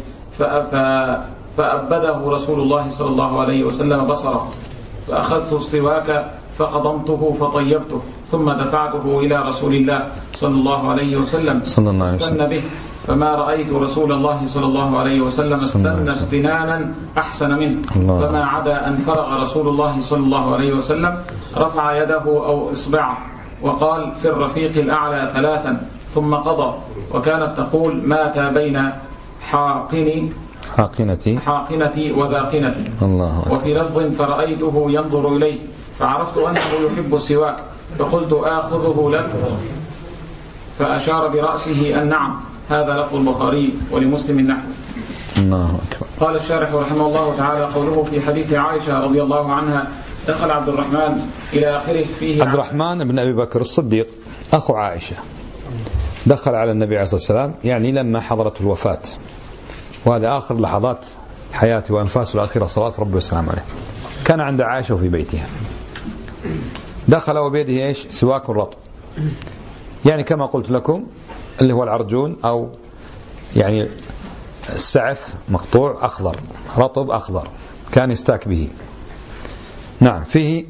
Speaker 2: فأبده رسول الله صلى الله عليه وسلم بصره فأخذت السواك فقضمته فطيبته ثم دفعته إلى رسول الله صلى الله عليه وسلم استن به فما رأيت رسول الله صلى الله عليه وسلم استن استنانا أحسن منه فما عدا أن فرغ رسول الله صلى الله عليه وسلم رفع يده أو إصبعه وقال في الرفيق الأعلى ثلاثا ثم قضى. وكانت تقول مات بين حاقني
Speaker 1: حاقنتي
Speaker 2: حاقنتي وذاقنتي.
Speaker 1: الله.
Speaker 2: وفي لفظ فرأيته ينظر إليه فعرفت أنه يحب السواك فقلت آخذه لك فأشار برأسه أن نعم. هذا لفظ البخاري ولمسلم النحو.
Speaker 1: الله أكبر.
Speaker 2: قال الشارح رحمه الله تعالى قوله في حديث عائشة رضي الله عنها دخل عبد الرحمن إلى آخره فيه
Speaker 1: عبد الرحمن بن أبي بكر الصديق أخو عائشة دخل على النبي عليه الصلاة والسلام يعني لما حضرت الوفاة، وهذا آخر لحظات حياته وأنفاسه الأخيرة صلاة ربي والسلام عليه. كان عند عائشة في بيتها، دخل وبيده إيش سواك رطب، يعني كما قلت لكم اللي هو العرجون أو يعني السعف مقطوع أخضر رطب أخضر كان يستاك به. نعم فيه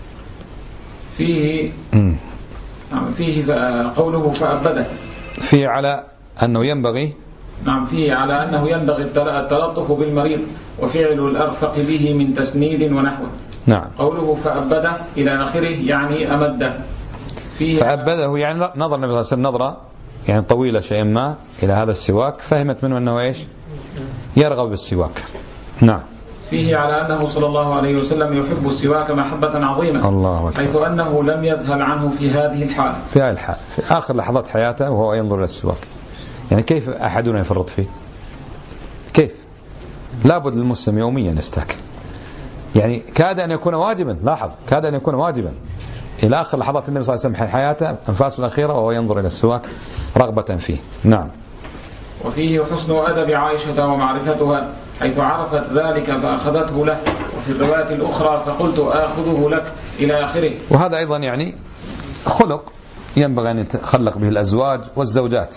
Speaker 2: فيه نعم فيه قوله فأبده
Speaker 1: فيه على أنه ينبغي
Speaker 2: نعم فيه على أنه ينبغي التلطف بالمريض وفعل الأرفق به من تسنيد ونحوه.
Speaker 1: نعم.
Speaker 2: قوله فأبده إلى آخره يعني أمده فيه
Speaker 1: فأبده يعني نظر النبي صلى الله عليه وسلم نظرة يعني طويلة شيئا ما إلى هذا السواك، فهمت منه أنه إيش يرغب بالسواك. نعم.
Speaker 2: فيه على أنه صلى الله عليه وسلم يحب السواك محبة عظيمة
Speaker 1: الله أكبر.
Speaker 2: حيث أنه لم يذهل عنه في هذه الحال
Speaker 1: في هذه الحال في آخر لحظات حياته وهو ينظر إلى السواك. يعني كيف أحدنا يفرط فيه؟ كيف؟ لابد للمسلم يوميا يستاك، يعني كاد أن يكون واجبا، لاحظ كاد أن يكون واجبا إلى آخر لحظات النبي صلى الله عليه وسلم حياته أنفاسه الأخيرة وهو ينظر إلى السواك رغبة فيه. نعم.
Speaker 2: وفيه حسن أدب عائشة ومعرفتها حيث عرفت ذلك فأخذته له، وفي الرواية الأخرى فقلت آخذه لك إلى آخره.
Speaker 1: وهذا أيضا يعني خلق ينبغي أن يتخلق به الأزواج والزوجات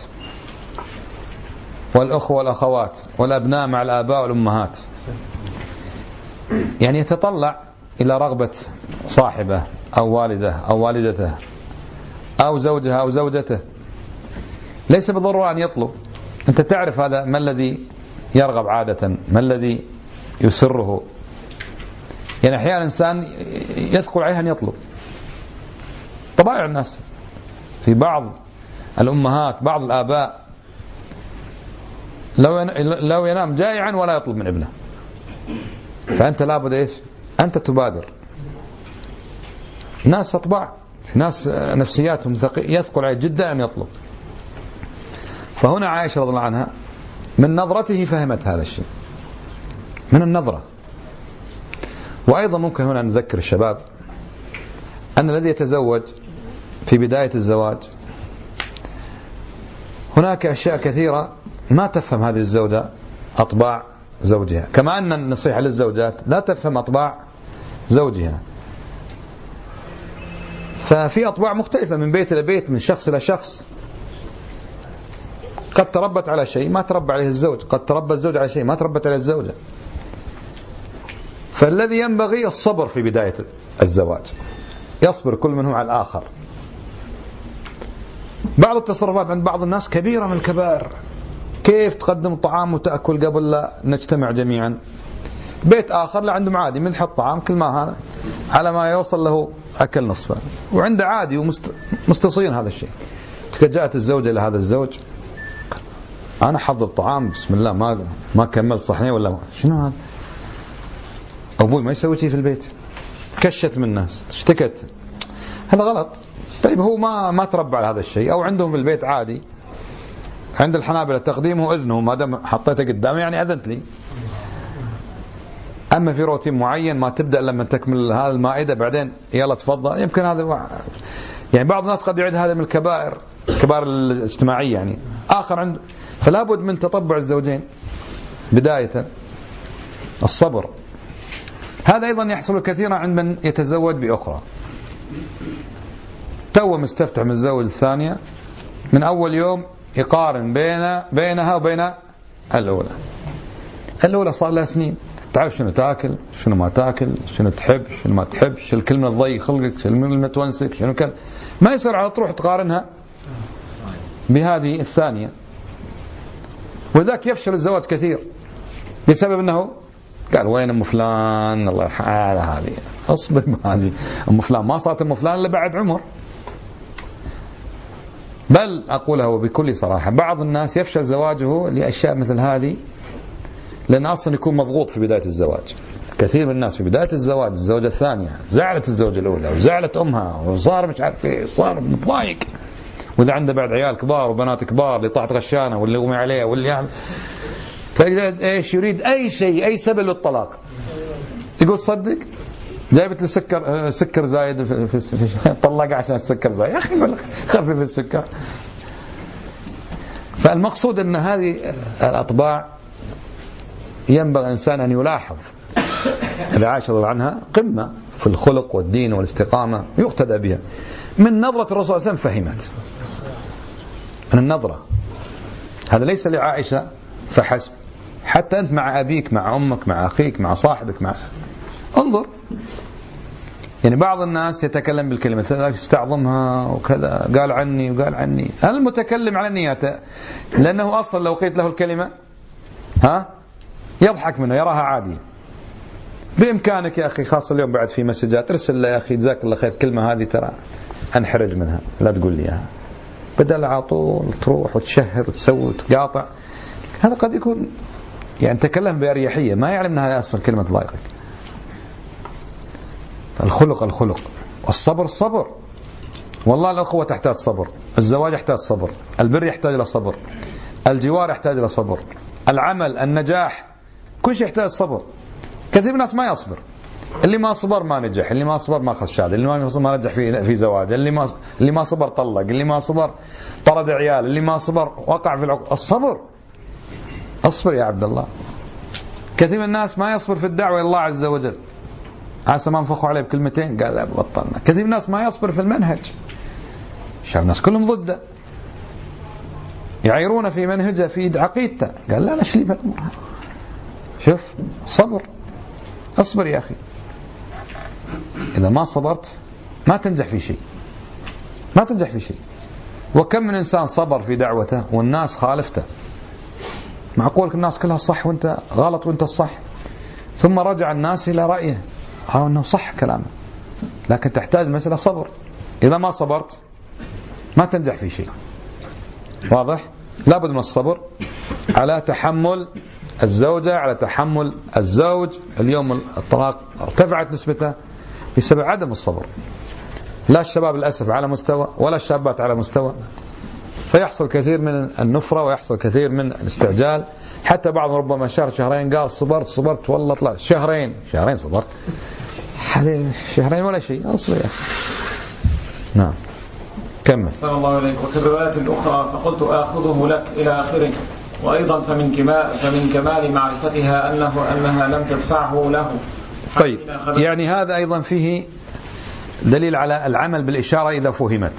Speaker 1: والأخوة والأخوات والأبناء مع الآباء والأمهات، يعني يتطلع إلى رغبة صاحبه أو والده أو والدته أو زوجها أو زوجته، ليس بالضرورة أن يطلب. أنت تعرف هذا ما الذي يرغب عادة، ما الذي يسره. يعني أحيانا الإنسان يثقل عليه أن يطلب. طبائع الناس في بعض الأمهات بعض الآباء لو لو ينام جائعا ولا يطلب من ابنه، فأنت لابد إيش أنت تبادر. ناس أطباع، ناس نفسياتهم يثقل عليه جدا أن يطلب. فهنا عائشة رضي الله عنها من نظرته فهمت هذا الشيء، من النظرة. وأيضا ممكن هنا نذكر الشباب أن الذي يتزوج في بداية الزواج هناك أشياء كثيرة ما تفهم هذه الزوجة أطباع زوجها، كما أن النصيحة للزوجات لا تفهم أطباع زوجها. ففي أطباع مختلفة من بيت إلى بيت، من شخص إلى شخص. قد تربت على شيء ما تربى عليه الزوج، قد تربى الزوج على شيء ما تربت عليه الزوجة. فالذي ينبغي الصبر في بداية الزواج، يصبر كل منهم على الآخر. بعض التصرفات عند بعض الناس كبيرة من الكبائر، كيف تقدم طعام وتأكل قبل لا نجتمع جميعا. بيت آخر لا عندهم عادي من حط طعام كل ما هذا على ما يوصل له أكل نصفه، وعنده عادي ومستصين هذا الشيء. جاءت الزوجة لهذا الزوج، أنا حضر طعام بسم الله ما ما كملت صحنين ولا ما. شنو هذا؟ أبوي ما يسوي شيء في البيت، كشت من الناس اشتكت. هذا غلط. طيب هو ما ما تربى على هذا الشيء، أو عندهم في البيت عادي. عند الحنابلة تقديمه إذنه، ما دام حطيته قدامي يعني أذنت لي. أما في روتين معين ما تبدأ لما تكمل هذا المائدة بعدين يلا تفضل، يمكن هذا يعني بعض الناس قد يعد هذا من الكبائر، الكبائر الاجتماعية يعني. آخر عنده، فلا بد من تطبع الزوجين بداية. الصبر هذا أيضا يحصل كثيرا عند من يتزوج بأخرى، تو مستفتح من الزوج الثانية، من أول يوم يقارن بين بينها وبين الأولى. الأولى صار لها سنين، تعرف شنو تاكل، شنو ما تاكل، شنو تحب، شنو ما تحب، شو الكلمة تضيق خلقك، شو الكلمة تونسك، شنو كذا. ما يصير على تروح تقارنها بهذه الثانية، وذاك يفشل الزواج كثير بسبب أنه قال وين أم فلان الله يرحمها هذه، أصبر هذه أم فلان ما صارت أم فلان إلا بعد عمر. بل أقولها بكل صراحة، بعض الناس يفشل زواجه لأشياء مثل هذه، لأن أصلا يكون مضغوط في بداية الزواج. كثير من الناس في بداية الزواج الزوجة الثانية زعلت الزوجة الأولى وزعلت أمها وصار مش عارف إيه، صار متضايق. وإذا عنده بعد عيال كبار وبنات كبار اللي طاحت غشانة واللي غمي عليه واللي يعني فإذا إيش يريد أي شيء أي سبب للطلاق. تقول صدق جايبت لي سكر سكر زايد في, في, في طلق عشان السكر زايد، يا أخي خفف السكر. فالمقصود أن هذه الأطباع ينبغي الإنسان أن يلاحظ. إذا عائشة رضي الله عنها قمة في الخلق والدين والاستقامة يقتدى بها. من نظرة الرسول صلى الله عليه وسلم فهمت، من النظرة. هذا ليس لعائشة فحسب، حتى أنت مع أبيك مع أمك مع أخيك مع صاحبك مع انظر. يعني بعض الناس يتكلم بالكلمة استعظمها وكذا، قال عني وقال عني. هل المتكلم على نياته؟ لأنه أصلا لو قيت له الكلمة ها يضحك منها يراها عادي. بإمكانك يا أخي خاصة اليوم بعد في مسجات ارسل له يا أخي جزاك الله خير كلمة هذه ترى أنحرج منها لا تقول لي إياها، بدل على طول تروح وتشهر وتسوي وتقاطع. هذا قد يكون يعني تكلم بأريحية ما يعلم أنها أصلا كلمة ضايقك. الخلق الخلق والصبر الصبر. والله الأخوة تحتاج صبر، الزواج يحتاج صبر، البر يحتاج إلى صبر، الجوار يحتاج إلى صبر، العمل النجاح كل شيء يحتاج صبر. كثير من الناس ما يصبر، اللي ما صبر ما نجح، اللي ما صبر ما أخذ شهادة، اللي ما صبر ما نجح في في زواج، اللي ما اللي ما صبر طلق، اللي ما صبر طرد عيال، اللي ما صبر وقع في العقوق. الصبر اصبر يا عبد الله. كثير من الناس ما يصبر في الدعوة إلى الله عز وجل، عسى ما انفخوا عليه بكلمتين قال لا بطلنا. كثير من الناس ما يصبر في المنهج، شاف الناس كلهم ضده يعيرون في منهجه في عقيدته، قال لا نشلي بالأمور. شوف صبر، اصبر يا أخي. إذا ما صبرت ما تنجح في شيء، ما تنجح في شيء. وكم من إنسان صبر في دعوته والناس خالفته. معقول الناس كلها صح وانت غلط وانت الصح، ثم رجع الناس إلى رأيه رأوا أنه صح كلامه، لكن تحتاج مسألة صبر. إذا ما صبرت ما تنجح في شيء. واضح؟ لابد من الصبر على تحمل الزوجة، على تحمل الزوج. اليوم الطلاق ارتفعت نسبته بسبب عدم الصبر. لا الشباب للأسف على مستوى ولا الشابات على مستوى، فيحصل كثير من النفرة ويحصل كثير من الاستعجال. حتى بعض ربما شهر شهرين قال صبرت صبرت والله طلع شهرين شهرين صبرت، شهرين ولا شيء. أصبر يا أخي. نعم. كمل.
Speaker 2: صلى الله عليه. وفي الرواية الأخرى فقلت آخذه لك إلى آخره. وأيضا فمن كمال, فمن كمال معرفتها أنه أنها لم تدفعه له.
Speaker 1: طيب يعني هذا أيضا فيه دليل على العمل بالإشارة إذا فهمت.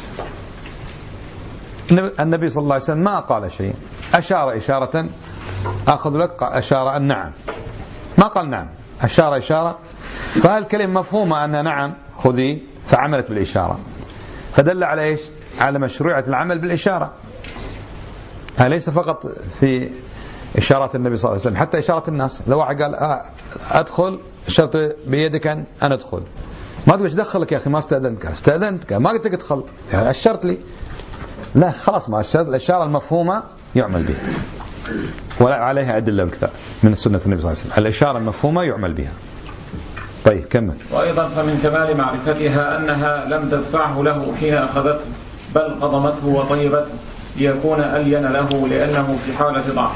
Speaker 1: النبي صلى الله عليه وسلم ما قال شيء، أشار إشارة أخذ لك، أشار أن نعم، ما قال نعم، أشار إشارة، فهالكلمة مفهومة أن نعم خذي، فعملت بالإشارة، فدل على إيش؟ على مشروعية العمل بالإشارة. ليس فقط في إشارات النبي صلى الله عليه وسلم، حتى إشارة الناس. لو واحد قال آه أدخل، شرط بيدك أن أنا أدخل، ما تقولش دخلك يا أخي ما استأذنتك، استأذنتك ما قلت لك ادخل، يعني أشرت لي، لا خلاص ما أشرت. الإشارة المفهومة يعمل بها، ولا عليها أدلة بالكتاب من سنة النبي صلى الله عليه وسلم. الإشارة المفهومة يعمل بها. طيب كمل.
Speaker 2: وأيضا فمن كمال معرفتها أنها لم تدفعه له حين أخذته، بل قضمته وطيبته ليكون ألين له لأنه في حالة ضعف.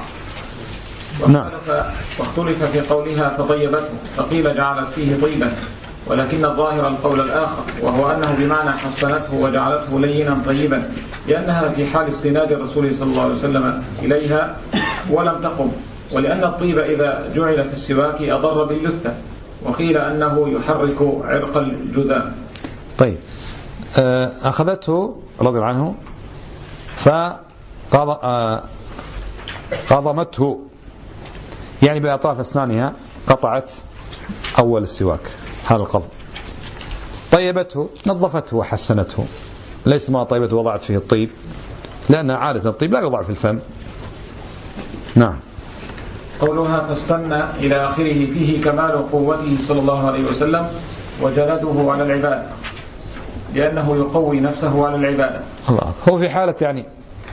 Speaker 2: واختلف في قولها فطيبته، فقيل جعلت فيه طيبا، ولكن الظاهر القول الآخر، وهو أنه بمعنى حسنته وجعلته لينا طيبا، لأنها في حال استناد الرسول صلى الله عليه وسلم إليها ولم تقم، ولأن الطيب إذا جعل في السواك أضر باللثة، وقيل أنه يحرك عرق الجذام.
Speaker 1: طيب أخذته رضي الله عنه فقضمته، يعني بأطراف أسنانها قطعت أول السواك، هذا القضم. طيبته نظفته وحسنته، ليس ما طيبته وضعت فيه الطيب، لأن عادة الطيب لا يوضع في الفم. نعم.
Speaker 2: قولها فاستنى إلى آخره فيه كمال قوته صلى الله عليه وسلم وجلده على العبادة، لأنه يقوي نفسه على العبادة.
Speaker 1: الله، هو في حالة يعني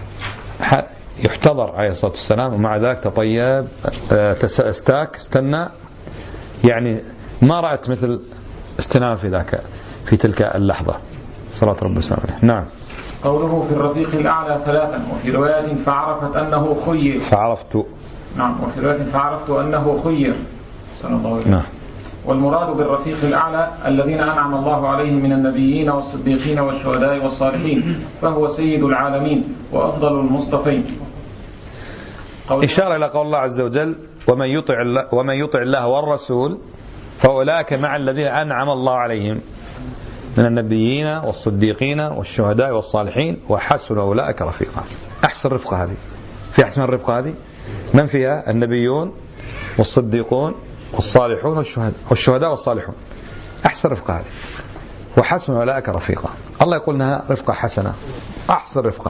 Speaker 1: يحتضر عليه الصلاة والسلام، ومع ذلك تطيب، استاك، استنى، يعني ما رأت مثل استنام في ذاك في تلك اللحظة صلاة رب وسلم. نعم.
Speaker 2: قوله في الرفيق الأعلى ثلاثا، وفي رواية فعرفت أنه خير،
Speaker 1: فعرفت،
Speaker 2: نعم، وفي رواية فعرفت أنه خير صلى الله عليه وسلم.
Speaker 1: نعم.
Speaker 2: والمراد بالرفيق الأعلى الذين أنعم الله عليهم من النبيين والصديقين والشهداء والصالحين، فهو سيد العالمين وأفضل المصطفين.
Speaker 1: إشارة إلى قول الله عز وجل ومن يطع الله, ومن يطع الله والرسول فأولئك مع الذين أنعم الله عليهم من النبيين والصديقين والشهداء والصالحين وحسن أولئك رفيقا. أحسن رفقة هذه، في أحسن الرفقة هذه من فيها؟ النبيون والصديقون والصالحون والشهداء والشهداء والصالحون، أحسن رفقة هذه، وحسن أولئك رفيقا. الله يقول إنها رفقة حسنة، أحسن رفقة.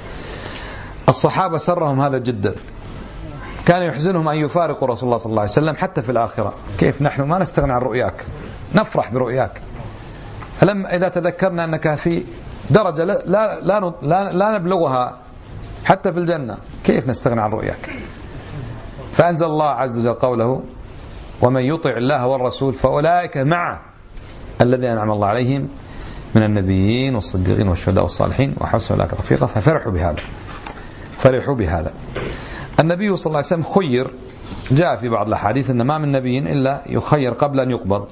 Speaker 1: الصحابة سرهم هذا جدا، كان يحزنهم أن يفارقوا رسول الله صلى الله عليه وسلم حتى في الآخرة. كيف نحن ما نستغنى عن رؤياك، نفرح برؤياك، فلما إذا تذكرنا أنك في درجة لا, لا, لا, لا, لا نبلغها حتى في الجنة، كيف نستغنى عن رؤياك؟ فأنزل الله عز وجل قوله ومن يطع الله والرسول فأولئك مع الذين أنعم الله عليهم من النبيين والصديقين والشهداء والصالحين وحسن أولئك رفيقا. ففرحوا بهذا، فرحوا بهذا. النبي صلى الله عليه وسلم خير، جاء في بعض الأحاديث أن ما من نبي إلا يخير قبل أن يقبض.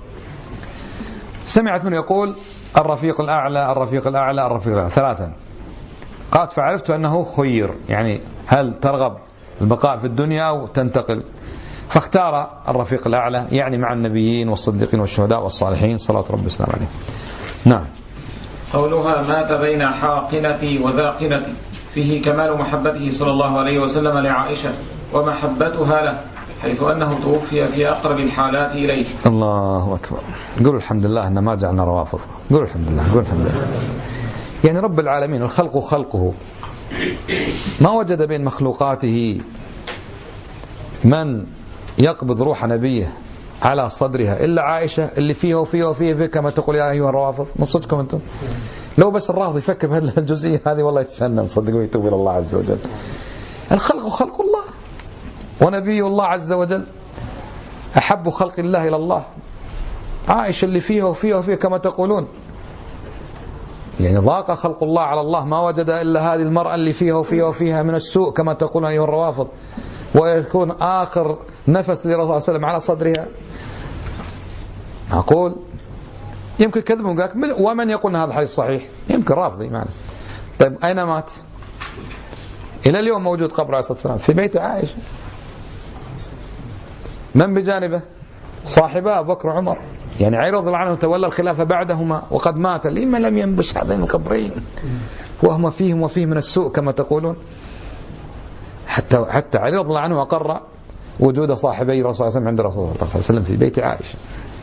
Speaker 1: سمعت منه يقول الرفيق الأعلى الرفيق الأعلى الرفيق الأعلى ثلاثا، قالت فعرفت أنه خير، يعني هل ترغب البقاء في الدنيا أو تنتقل؟ فاختار الرفيق الأعلى، يعني مع النبيين والصديقين والشهداء والصالحين صلوات ربي وسلامه عليه. نعم.
Speaker 2: قولها مات بين حاقنتي وذاقنتي، فيه كمال محبته صلى الله عليه وسلم لعائشة ومحبتها له، حيث أنه توفي في أقرب الحالات إليه.
Speaker 1: الله أكبر. قولوا الحمد لله أن ما جعلنا روافض. قولوا الحمد لله، قولوا الحمد لله. يعني رب العالمين الخلق خلقه، ما وجد بين مخلوقاته من يقبض روح نبيه على صدرها إلا عائشة، اللي فيها وفيها وفيها فيه كما تقول يا أيها الروافض. من صدقكم أنتم؟ لو بس الرافض يفكر بهالجزئية هذه والله يتسنن، صدقوا يتوب إلى الله عز وجل. الخلق خلق الله، ونبي الله عز وجل أحب خلق الله إلى الله. عائشة اللي فيها وفيها وفيها كما تقولون، يعني ضاق خلق الله على الله، ما وجد إلا هذه المرأة اللي فيها وفيها وفيها من السوء كما تقولون أيها الروافض، ويكون آخر نفس لرسول الله صلى الله عليه وسلم على صدرها. أقول يمكن كذب، ومن يقول هذا الحديث صحيح؟ يمكن رافضي معنا.
Speaker 5: طيب أين مات؟ إلى اليوم موجود قبر عليه الصلاة والسلام في بيت عائشة. من بجانبه؟ صاحبه أبو بكر وعمر، يعني علي رضي الله عنه تولى الخلافة بعدهما وقد مات، لما لم ينبش هذين القبرين وهما فيهم وفيه من السوء كما تقولون؟ حتى حتى علي رضي الله عنه أقر وجود صاحبي الرسول صلى الله عليه وسلم عند رسول الله صلى الله عليه وسلم في بيت عائشة.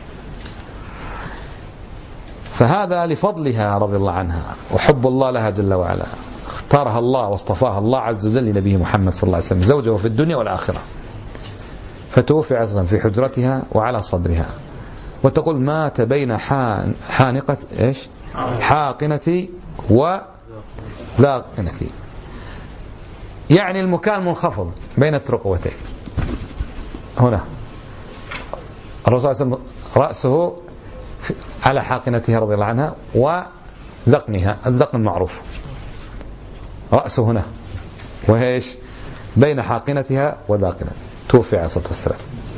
Speaker 5: فهذا لفضلها رضي الله عنها وحب الله لها جل وعلا، اختارها الله واصطفاها الله عز وجل لنبيه محمد صلى الله عليه وسلم زوجه في الدنيا والآخرة. فتوفي عليه الصلاة والسلام في حجرتها وعلى صدرها، وتقول مات بين حانقة إيش حاقنتي وذاقنتي، يعني المكان منخفض بين الترقوتين. هنا الرسول صلى الله عليه وسلم رأسه على حاقنتها رضي الله عنها وذقنها، الذقن المعروف رأسه هنا، وهيش بين حاقنتها وذاقنة. توفي عليه الصلاة والسلام.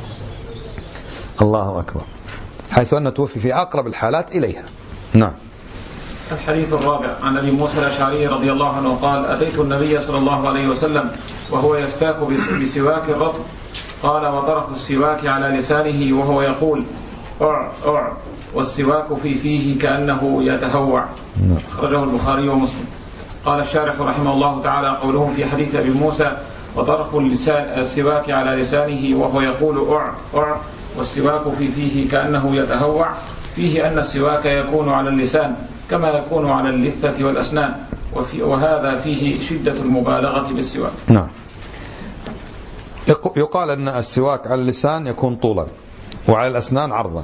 Speaker 1: الله أكبر، حيث أن توفي في أقرب الحالات إليها. نعم.
Speaker 2: الحديث الرابع عن أبي موسى الأشعري رضي الله عنه قال أتيت النبي صلى الله عليه وسلم وهو يستاك بسواك الرطب، قال وطرف السواك على لسانه وهو يقول أع أع، والسواك في فيه كأنه يتهوع. أخرجه البخاري ومسلم. قال الشارح رحمه الله تعالى قوله في حديث أبي موسى وطرف اللسان السواك على لسانه وهو يقول أع أع والسواك في فيه كأنه يتهوع، فيه أن السواك يكون على اللسان كما يكون على اللثة والأسنان، وفي وهذا فيه شدة المبالغة بالسواك.
Speaker 1: نعم. يقال أن السواك على اللسان يكون طولا وعلى الأسنان عرضا،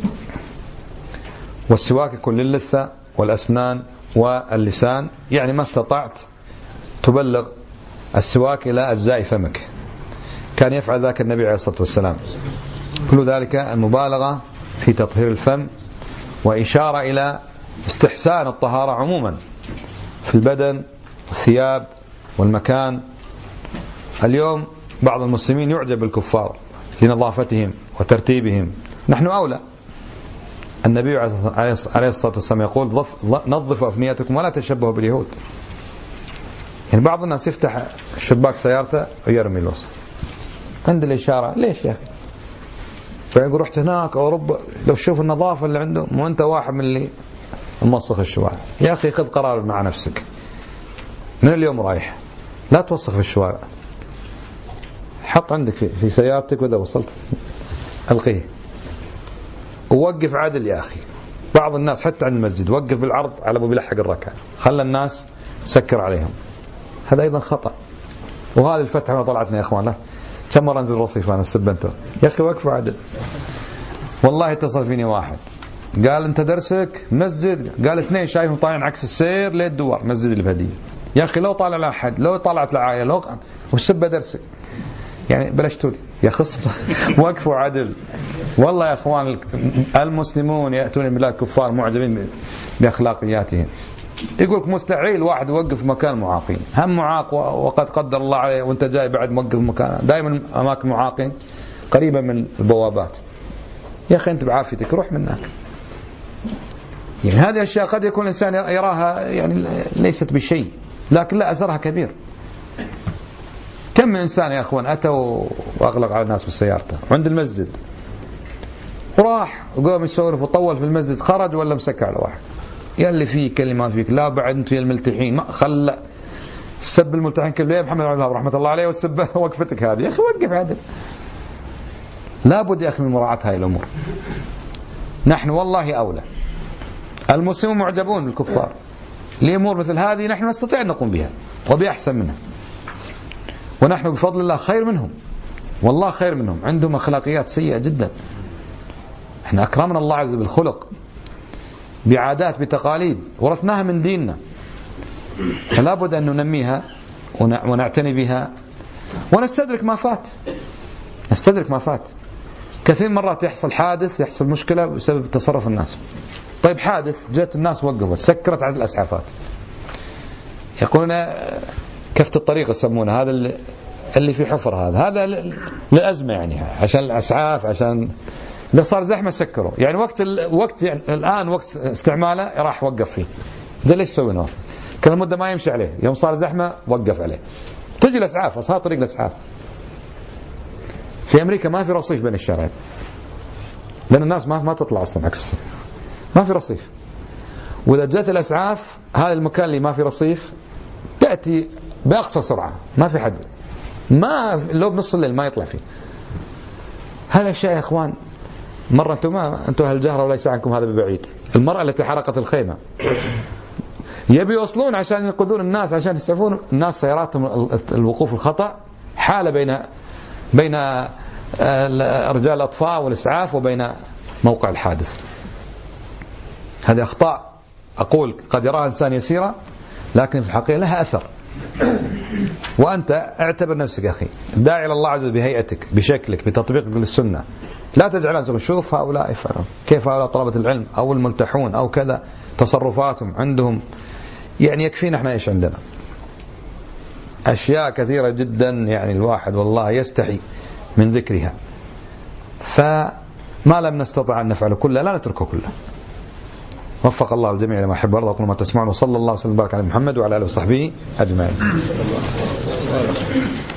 Speaker 1: والسواك يكون للثة والأسنان واللسان، يعني ما استطعت تبلغ السواك إلى أجزاء فمك. كان يفعل ذاك النبي عليه الصلاة والسلام. كل ذلك المبالغة في تطهير الفم، وإشارة إلى استحسان الطهارة عموما في البدن والثياب والمكان. اليوم بعض المسلمين يعجب بالكفار لنظافتهم وترتيبهم، نحن أولى. النبي عليه الصلاة والسلام يقول نظفوا أفنيتكم ولا تشبهوا باليهود. يعني بعض الناس يفتح شباك سيارته ويرمي الوسخ عند الإشارة. ليش يا أخي؟ فيقول رحت هناك أوروبا لو تشوف النظافة اللي عندهم وأنت واحد من اللي موسخ الشوارع. يا أخي خذ قرار مع نفسك، من اليوم رايح لا توسخ في الشوارع، حط عندك في سيارتك وإذا وصلت ألقيه، ووقف عدل يا أخي. بعض الناس حتى عند المسجد وقف بالعرض على أبو بيلحق الركعة، خلى الناس سكر عليهم، هذا أيضا خطأ. وهذه الفتحة ما طلعتنا يا أخوان، لا كم مرة انزل رصيف أنا السبنتو يا أخي وقفوا عدل. والله اتصل فيني واحد قال أنت درسك مسجد، قال اثنين شايفهم طالعين عكس السير ليه الدوار مسجد البهدية. يا أخي لو طالع لأحد، لو طلعت العائلة لو وسبة درسك، يعني بلشتولي يا خص وقفوا عدل. والله يا أخوان المسلمون يأتون من بلاد كفار معجبين بأخلاقياتهم. يقولك مستحيل واحد يوقف مكان معاقين، هم معاق وقد قدر الله عليه وانت جاي بعد موقف مكان. دائما أماكن معاقين قريبة من البوابات. يا أخي أنت بعافيتك روح منك. يعني هذه أشياء قد يكون الإنسان يراها يعني ليست بشيء، لكن لا أثرها كبير. كم من إنسان يا أخوان أتوا وأغلق على الناس بالسيارة عند المسجد، وراح وقام يسولف وطول في المسجد، خرج ولا مسكر على واحد يلي فيه كلمة فيك لا بعد أنتم يا الملتحين، ما خلى السب الملتحين كيف ليه محمد عبد الله رحمة الله عليه والسب وقفتك هذه. يا أخي وقف عدل. لابد يا أخي من مراعاة هاي الأمور. نحن والله أولى. المسلمون معجبون بالكفار لأمور مثل هذه نحن نستطيع أن نقوم بها وبأحسن منها، ونحن بفضل الله خير منهم، والله خير منهم. عندهم أخلاقيات سيئة جدا. احنا أكرمنا الله عز وجل بالخلق، بعادات، بتقاليد ورثناها من ديننا، فلا بد أن ننميها ونعتني بها ونستدرك ما فات. نستدرك ما فات. كثير مرات يحصل حادث، يحصل مشكلة بسبب تصرف الناس. طيب حادث جت الناس وقفت سكرت عدد الأسعافات، يقولون كفت الطريق يسمونه، هذا اللي في حفر، هذا هذا للأزمة يعني عشان الأسعاف، عشان إذا صار زحمة سكروا. يعني وقت ال... وقت يعني الآن وقت استعماله راح وقف فيه.
Speaker 5: ده ليش تسوي أصلا؟ كان المدة ما يمشي عليه، يوم صار زحمة وقف عليه. تجي الأسعاف، أصلا طريق الأسعاف. في أمريكا ما في رصيف بين الشارعين، لأن الناس ما ما تطلع أصلا عكس، ما في رصيف. وإذا جت الأسعاف هذا المكان اللي ما في رصيف تأتي بأقصى سرعة، ما في حد، ما لو بنص الليل ما يطلع فيه. هذا الشيء يا إخوان، مرة أنتم ما أنتم هالجهرة وليس عنكم هذا ببعيد. المرأة التي حرقت الخيمة يبي يوصلون عشان ينقذون الناس، عشان يسعفون الناس، سياراتهم الوقوف الخطأ حالة بين بين رجال الأطفاء والإسعاف وبين موقع الحادث. هذه أخطاء أقول قد يراها إنسان يسيرة، لكن في الحقيقة لها أثر. وأنت اعتبر نفسك يا أخي داعي إلى الله عز وجل بهيئتك، بشكلك، بتطبيقك للسنة. لا تجعل نفسك شوف هؤلاء يفعلون، كيف هؤلاء طلبة العلم أو الملتحون أو كذا، تصرفاتهم عندهم يعني يكفينا احنا ايش عندنا. أشياء كثيرة جدا يعني الواحد والله يستحي من ذكرها، فما لم نستطع أن نفعله كله لا نتركه كله. وفق الله الجميع لما يحب ويرضى. أقول ما تسمعون، وصلى الله وسلم وبارك على محمد وعلى آله وصحبه أجمعين.